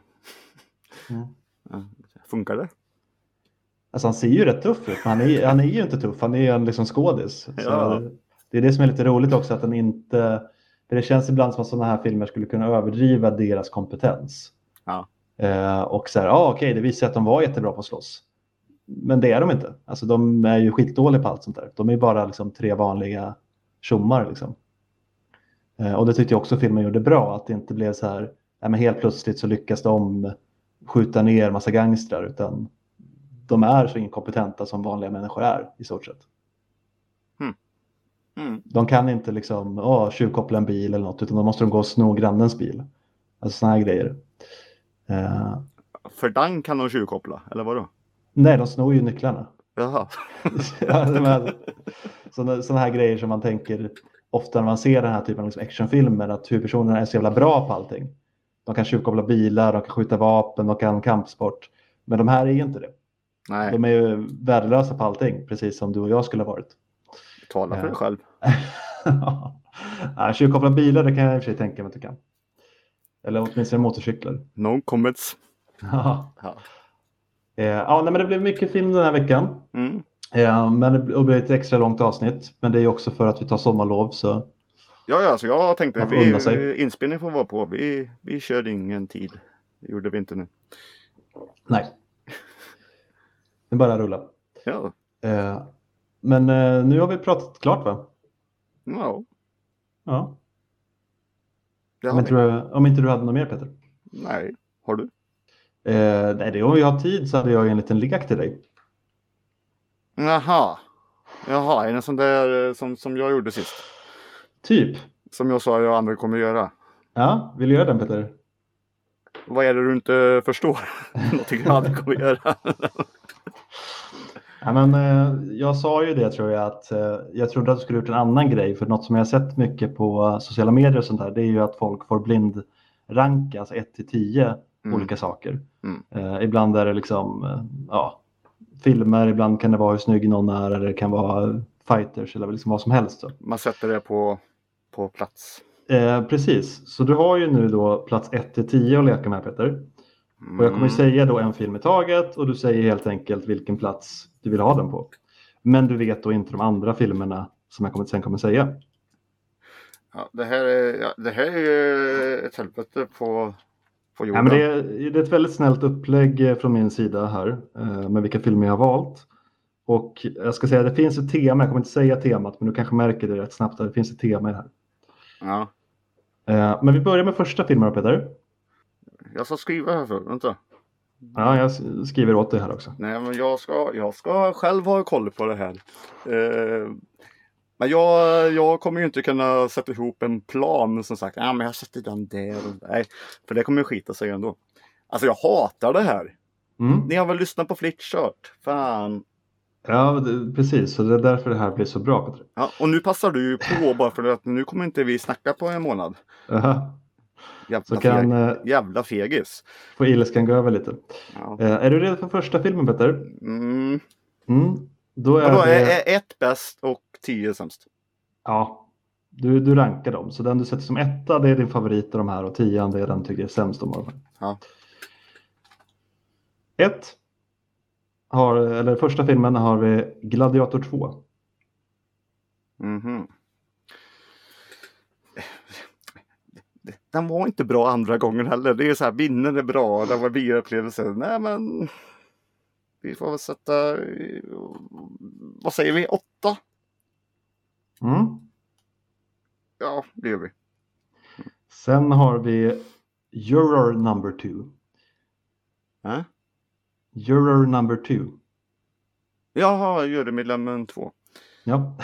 [SPEAKER 2] Funkar det?
[SPEAKER 1] Alltså han ser ju rätt tuff ut, men han är ju inte tuff. Han är ju en liksom skådis. Ja. Så det är det som är lite roligt också, att han inte... För det känns ibland som att sådana här filmer skulle kunna överdriva deras kompetens.
[SPEAKER 2] Ja.
[SPEAKER 1] Och så här, okej, det visar att de var jättebra på att slåss. Men det är de inte. Alltså de är ju skitdåliga på allt sånt där. De är bara liksom 3 vanliga tjommar liksom. Och det tyckte jag också filmen gjorde bra. Att det inte blev så här, men helt plötsligt så lyckas de skjuta ner massa gangstrar. Utan de är så inkompetenta som vanliga människor är i stort sett. De kan inte liksom tjuvkoppla en bil eller något, utan de måste gå och sno grannens bil. Alltså såna här grejer.
[SPEAKER 2] För den kan de tjuvkoppla, eller vadå?
[SPEAKER 1] Nej, de snor ju nycklarna.
[SPEAKER 2] Jaha.
[SPEAKER 1] Såna här grejer som man tänker ofta när man ser den här typen av liksom actionfilmer, att huvudpersonerna är så jävla bra på allting. De kan tjuvkoppla bilar, de kan skjuta vapen, de kan kampsport. Men de här är inte det.
[SPEAKER 2] Nej.
[SPEAKER 1] De är ju värdelösa på allting, precis som du och jag skulle ha varit.
[SPEAKER 2] Tala för dig själv.
[SPEAKER 1] Tjuvkoppla bilar, det kan jag i och för sig tänka mig att du kan. Eller åtminstone motorcyklar.
[SPEAKER 2] No comments.
[SPEAKER 1] Men det blev mycket film den här veckan. Men det blir ett extra långt avsnitt. Men det är också för att vi tar sommarlov. Så
[SPEAKER 2] ja, så jag tänkte inspelningen får vara på. Vi körde ingen tid. Det gjorde vi inte nu.
[SPEAKER 1] Nej. Det bara rulla.
[SPEAKER 2] Ja.
[SPEAKER 1] Men nu har vi pratat klart, va?
[SPEAKER 2] Ja.
[SPEAKER 1] Om inte du hade något mer, Peter?
[SPEAKER 2] Nej, har du?
[SPEAKER 1] Nej, om vi har tid så hade jag en liten lek till dig.
[SPEAKER 2] Jaha, är det en sån där som jag gjorde sist?
[SPEAKER 1] Typ.
[SPEAKER 2] Som jag sa jag andra kommer göra.
[SPEAKER 1] Ja, vill du göra den, Peter?
[SPEAKER 2] Vad är det du inte förstår? Någonting jag aldrig kommer göra.
[SPEAKER 1] Jag sa ju det, tror jag, att jag trodde att du skulle gjort en annan grej. För något som jag har sett mycket på sociala medier och sånt där, det är ju att folk får blindranka, alltså 1-10 olika saker. Ibland är det liksom filmer, ibland kan det vara hur snygg någon är, eller det kan vara fighters eller liksom vad som helst. Så.
[SPEAKER 2] Man sätter det på plats.
[SPEAKER 1] Precis, så du har ju nu då plats 1-10 att leka med, Peter. Och jag kommer säga då en film i taget och du säger helt enkelt vilken plats du vill ha den på. Men du vet då inte de andra filmerna som jag sen kommer säga.
[SPEAKER 2] Ja, det här är ett helvete på jorden.
[SPEAKER 1] Ja, men det är ett väldigt snällt upplägg från min sida här med vilka filmer jag har valt. Och jag ska säga att det finns ett tema, jag kommer inte säga temat, men du kanske märker det rätt snabbt att det finns ett tema i det här.
[SPEAKER 2] Ja.
[SPEAKER 1] Men vi börjar med första filmen, Peter.
[SPEAKER 2] Jag ska skriva här för, vänta.
[SPEAKER 1] Ja, jag skriver åt dig här också.
[SPEAKER 2] Nej, men jag ska själv ha koll på det här. Men jag kommer ju inte kunna sätta ihop en plan som sagt, men jag sätter den där. Nej, för det kommer ju skita sig ändå. Alltså jag hatar det här. Ni har väl lyssnat på Flitchart? Fan.
[SPEAKER 1] Ja, precis. Så det är därför det här blir så bra, Peter.
[SPEAKER 2] Ja, och nu passar du ju på bara för att nu kommer inte vi snacka på en månad. Jävla fegis.
[SPEAKER 1] Får ilskan gå över lite. Ja. Är du redo för första filmen, Peter? Då
[SPEAKER 2] är 1 bäst och 10 sämst.
[SPEAKER 1] Ja, du rankar dem. Så den du sätter som 1, det är din favorit av de här. Och 10 det är den tycker jag är sämst om.
[SPEAKER 2] Ja.
[SPEAKER 1] 1. Första filmen har vi Gladiator 2.
[SPEAKER 2] Den var inte bra andra gången heller. Det är så här, vinnaren är bra. Det var bioupplevelse. Nej, men vi får väl sätta, vad säger vi, 8? Ja, det gör vi.
[SPEAKER 1] Sen har vi Juror number 2. Juror number 2.
[SPEAKER 2] Jaha, jurymedlemmen 2.
[SPEAKER 1] Ja.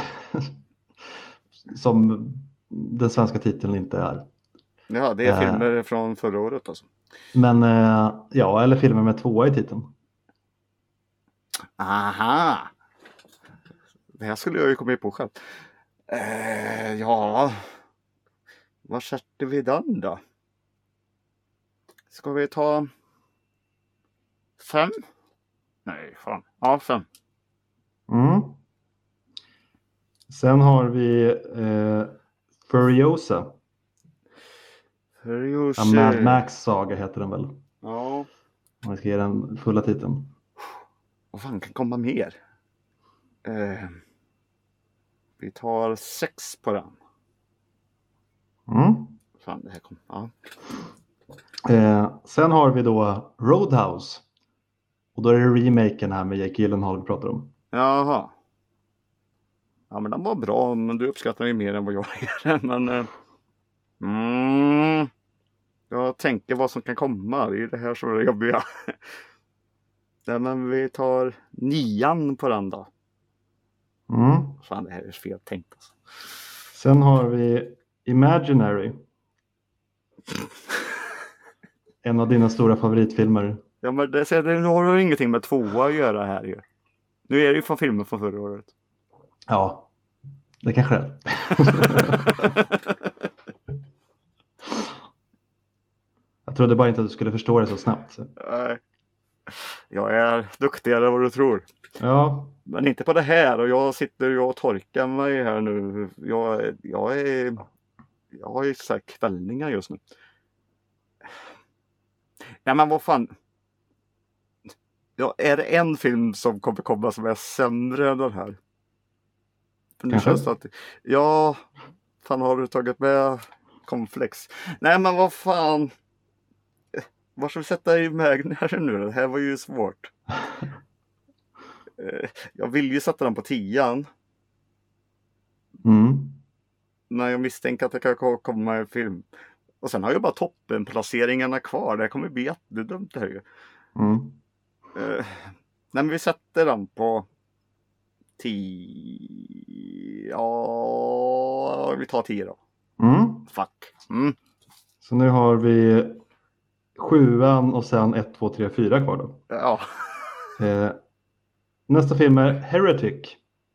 [SPEAKER 1] Som den svenska titeln inte är.
[SPEAKER 2] Ja, det är filmer från förra året alltså.
[SPEAKER 1] Men ja, eller filmer med 2 i titeln.
[SPEAKER 2] Aha! Det här skulle jag ju komma på själv. Ja, vad sätter vi den då? Ska vi ta 5? Nej, fan. Ja, 5.
[SPEAKER 1] Mm. Sen har vi Furiosa.
[SPEAKER 2] Furiosa.
[SPEAKER 1] Mad Max saga heter den väl?
[SPEAKER 2] Ja.
[SPEAKER 1] Om vi ska ge den fulla titeln.
[SPEAKER 2] Vad fan kan komma mer? Vi tar 6 på den.
[SPEAKER 1] Mm.
[SPEAKER 2] Fan, det här kom. Ja.
[SPEAKER 1] Sen har vi då Roadhouse. Och då är det remaken här med Jake Gyllenhaal vi pratar om.
[SPEAKER 2] Jaha. Ja, men den var bra, men du uppskattar ju mer än vad jag gör. Men jag tänker vad som kan komma. Det är det här som är jobbiga. Ja, men vi tar 9 på den då.
[SPEAKER 1] Mm.
[SPEAKER 2] Fan, det här är fel tänkt alltså.
[SPEAKER 1] Sen har vi Imaginary. En av dina stora favoritfilmer.
[SPEAKER 2] Ja, men det har ju ingenting med 2 att göra här ju. Nu är det ju från filmen från förra året.
[SPEAKER 1] Ja, det kanske är. Jag trodde bara inte att du skulle förstå det så snabbt.
[SPEAKER 2] Nej. Jag är duktigare än vad du tror.
[SPEAKER 1] Ja.
[SPEAKER 2] Men inte på det här. Och jag sitter och torkar mig här nu. Jag har ju så här kvällningar just nu. Ja, men vad fan. Ja, är det en film som kommer komma som är sämre än den här? För nu känns det att... Ja, fan har du tagit med Complex? Nej, men vad fan. Var ska vi sätta Imaginary nu? Det här var ju svårt. Jag vill ju sätta den på 10.
[SPEAKER 1] Mm.
[SPEAKER 2] Men jag misstänker att det kan komma en film. Och sen har jag bara toppenplaceringarna kvar. Det kommer bli jättedumt det här ju.
[SPEAKER 1] Mm.
[SPEAKER 2] Nej, men vi sätter den på 10. Ja, vi tar 10 då.
[SPEAKER 1] Mm.
[SPEAKER 2] Fuck. Mm.
[SPEAKER 1] Så nu har vi 7 och sen 1, 2, 3, 4 kvar då.
[SPEAKER 2] Ja.
[SPEAKER 1] Nästa film är Heretic.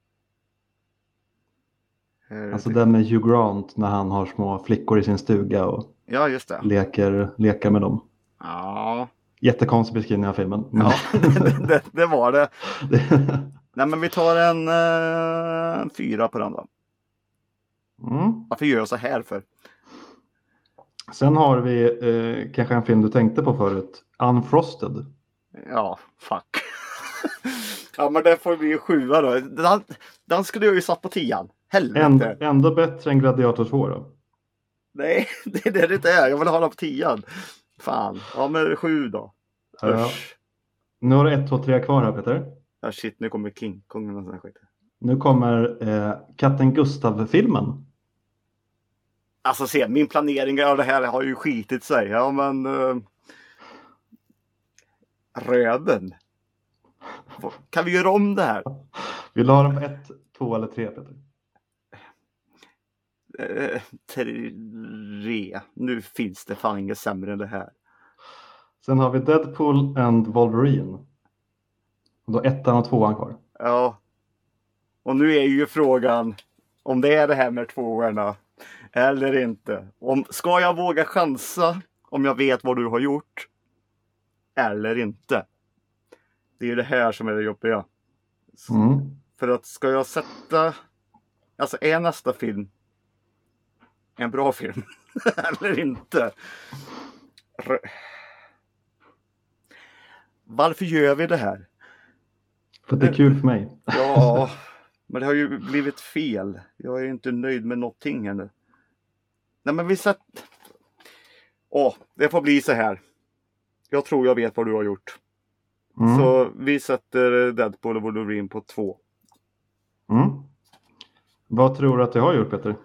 [SPEAKER 1] Alltså den med Hugh Grant när han har små flickor i sin stuga och
[SPEAKER 2] ja, just det.
[SPEAKER 1] leker med dem.
[SPEAKER 2] Ja.
[SPEAKER 1] Jättekonstig beskrivning av filmen.
[SPEAKER 2] Ja, det var det. Nej, men vi tar en 4 på den då.
[SPEAKER 1] Mm.
[SPEAKER 2] Varför gör jag så här för?
[SPEAKER 1] Sen har vi kanske en film du tänkte på förut. Unfrosted.
[SPEAKER 2] Ja, fuck. Ja, men det får bli 7 då. Den skulle jag ju satt på 10. Helvete.
[SPEAKER 1] Ändå bättre än Gladiator 2 då.
[SPEAKER 2] Nej, det är det inte är. Jag vill ha den på 10. Fan. Ja, men 7 då.
[SPEAKER 1] Ja. Nu har du 1, 2, 3 kvar här, Peter.
[SPEAKER 2] Ja, shit, nu kommer King Kong och sån skit.
[SPEAKER 1] Nu kommer Katten Gustav-filmen.
[SPEAKER 2] Alltså se, min planering av det här har ju skitit sig. Ja, men... Röven. Kan vi göra om det här?
[SPEAKER 1] Vill du ha den på 1, 2 eller 3, Peter?
[SPEAKER 2] 3. Nu finns det fan inget sämre än det här.
[SPEAKER 1] Sen har vi Deadpool and Wolverine. Och då 1 och 2 kvar.
[SPEAKER 2] Ja. Och nu är ju frågan om det är det här med 2 eller inte. Ska jag våga chansa om jag vet vad du har gjort eller inte? Det är ju det här som är det jobbiga.
[SPEAKER 1] Mm.
[SPEAKER 2] För att ska jag sätta... Alltså är nästa film en bra film eller inte? Varför gör vi det här?
[SPEAKER 1] För att det är kul för mig.
[SPEAKER 2] Ja, men det har ju blivit fel. Jag är inte nöjd med någonting ännu. Nej, men vi sätter... det får bli så här. Jag tror jag vet vad du har gjort.
[SPEAKER 1] Mm.
[SPEAKER 2] Så vi sätter Deadpool och Wolverine på 2.
[SPEAKER 1] Mm. Vad tror du att jag har gjort, Peter?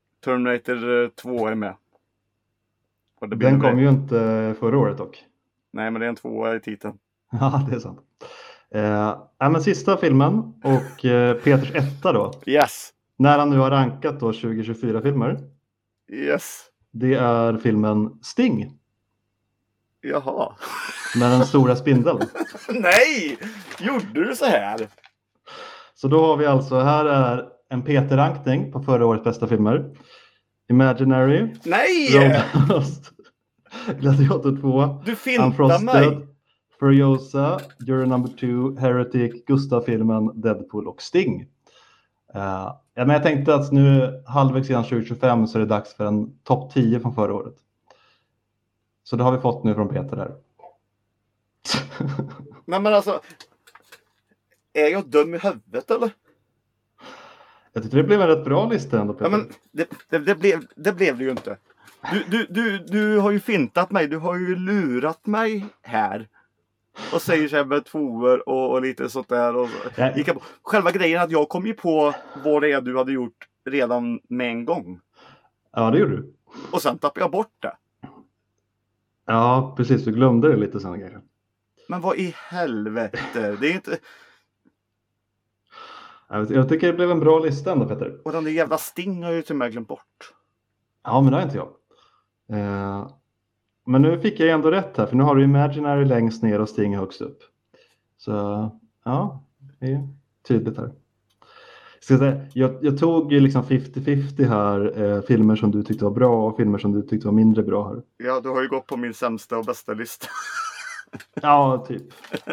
[SPEAKER 2] Terminator 2 är med.
[SPEAKER 1] Den kom ju inte förra året dock.
[SPEAKER 2] Nej, men det är en 2 i titeln.
[SPEAKER 1] Ja, det är sant. Men sista filmen och Peters etta då.
[SPEAKER 2] Yes.
[SPEAKER 1] När han nu har rankat då 2024 filmer.
[SPEAKER 2] Yes.
[SPEAKER 1] Det är filmen Sting.
[SPEAKER 2] Jaha.
[SPEAKER 1] Med den stora spindeln.
[SPEAKER 2] Nej! Gjorde du så här?
[SPEAKER 1] Så då har vi alltså, här är en Peter-rankning på förra årets bästa filmer. Imaginary.
[SPEAKER 2] Nej!
[SPEAKER 1] Roadhouse. Gladiator 2.
[SPEAKER 2] Du fintar
[SPEAKER 1] Unfrosted.
[SPEAKER 2] mig.
[SPEAKER 1] Furiosa. Jury Number 2. Heretic. Gustav-filmen. Deadpool och Sting. Men jag tänkte att nu halvvägs innan 2025 så är det dags för en topp 10 från förra året. Så det har vi fått nu från Peter där.
[SPEAKER 2] Men alltså, är jag dum i huvudet eller?
[SPEAKER 1] Jag tyckte det blev en rätt bra lista ändå, Peter.
[SPEAKER 2] Ja, men det blev det ju inte. Du har ju fintat mig, du har ju lurat mig här. Och säger så här med tvåor och lite sånt där. Och själva grejen är att jag kom ju på vad det är du hade gjort redan med en gång.
[SPEAKER 1] Ja, det gjorde du.
[SPEAKER 2] Och sen tappade jag bort det.
[SPEAKER 1] Ja, precis. Du glömde det lite sen kanske.
[SPEAKER 2] Men vad i helvete? Det är inte...
[SPEAKER 1] Jag tycker det blev en bra lista ändå, Peter.
[SPEAKER 2] Och den där jävla Sting har jag ju till och med glömt bort.
[SPEAKER 1] Ja, men det har inte jag. Men nu fick jag ändå rätt här. För nu har du Imaginary längst ner och Sting högst upp. Så ja, det är tydligt här. Jag tog liksom 50-50 här. Filmer som du tyckte var bra och filmer som du tyckte var mindre bra här.
[SPEAKER 2] Ja, du har ju gått på min sämsta och bästa lista.
[SPEAKER 1] Ja, typ.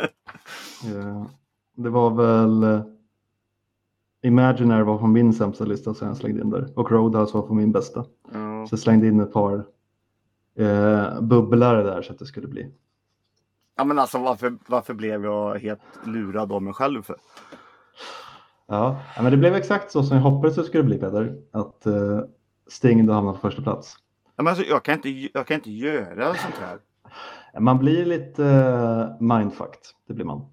[SPEAKER 1] Det var väl... Imaginary var på min sämsta lista så jag slängde in där. Och Roadhouse var på min bästa.
[SPEAKER 2] Ja.
[SPEAKER 1] Så jag slängde in ett par bubblare där så att det skulle bli.
[SPEAKER 2] Ja, men alltså varför blev jag helt lurad av mig själv för?
[SPEAKER 1] Ja, men det blev exakt så som jag hoppades det skulle bli, Peter. Att Sting då hamnar på första plats.
[SPEAKER 2] Ja, men alltså, jag kan inte göra sånt här.
[SPEAKER 1] Man blir lite mindfucked, det blir man.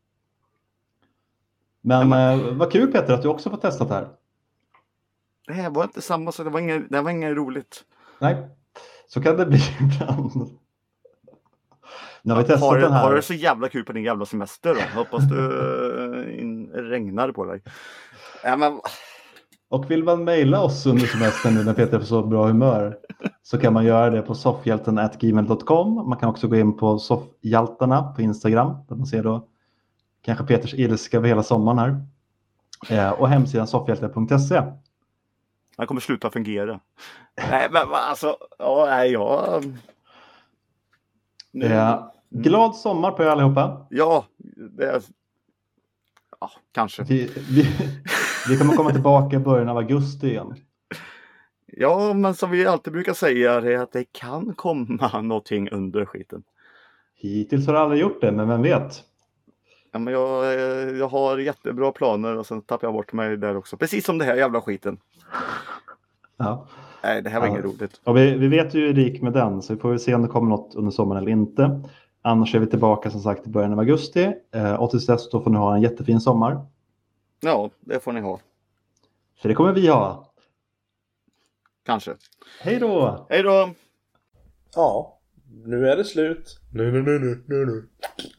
[SPEAKER 1] Men vad kul, Peter, att du också får testat här.
[SPEAKER 2] Det här var inte samma sak, det var inget roligt.
[SPEAKER 1] Nej, så kan det bli ibland. När vi testat den här...
[SPEAKER 2] Har du så jävla kul på din jävla semester då? Hoppas du regnar på dig. Ja, men...
[SPEAKER 1] Och vill man mejla oss under semestern nu när Peter får så bra humör så kan man göra det på soffhjälten@gmail.com. Man kan också gå in på soffhjältarna på Instagram där man ser då kanske Peters ilska över hela sommaren här. Och hemsidan soffhjälten.se.
[SPEAKER 2] Han kommer sluta fungera. Nej, men alltså,
[SPEAKER 1] glad sommar på er allihopa.
[SPEAKER 2] Ja, kanske.
[SPEAKER 1] Vi kommer komma tillbaka i början av augusti igen.
[SPEAKER 2] Ja, men som vi alltid brukar säga är att det kan komma någonting under skiten.
[SPEAKER 1] Hittills har det aldrig gjort det, men vem vet?
[SPEAKER 2] Ja, men jag har jättebra planer och sen tappar jag bort mig där också. Precis som det här jävla skiten.
[SPEAKER 1] Ja.
[SPEAKER 2] Nej, det här var inget roligt.
[SPEAKER 1] Och vi vet ju hur det gick med den, så vi får se om det kommer något under sommaren eller inte. Annars är vi tillbaka som sagt i början av augusti. Och tills dess då får ni ha en jättefin sommar.
[SPEAKER 2] Ja, det får ni ha.
[SPEAKER 1] För det kommer vi ha.
[SPEAKER 2] Kanske.
[SPEAKER 1] Hej då!
[SPEAKER 2] Hej då!
[SPEAKER 3] Ja, nu är det slut. Nu.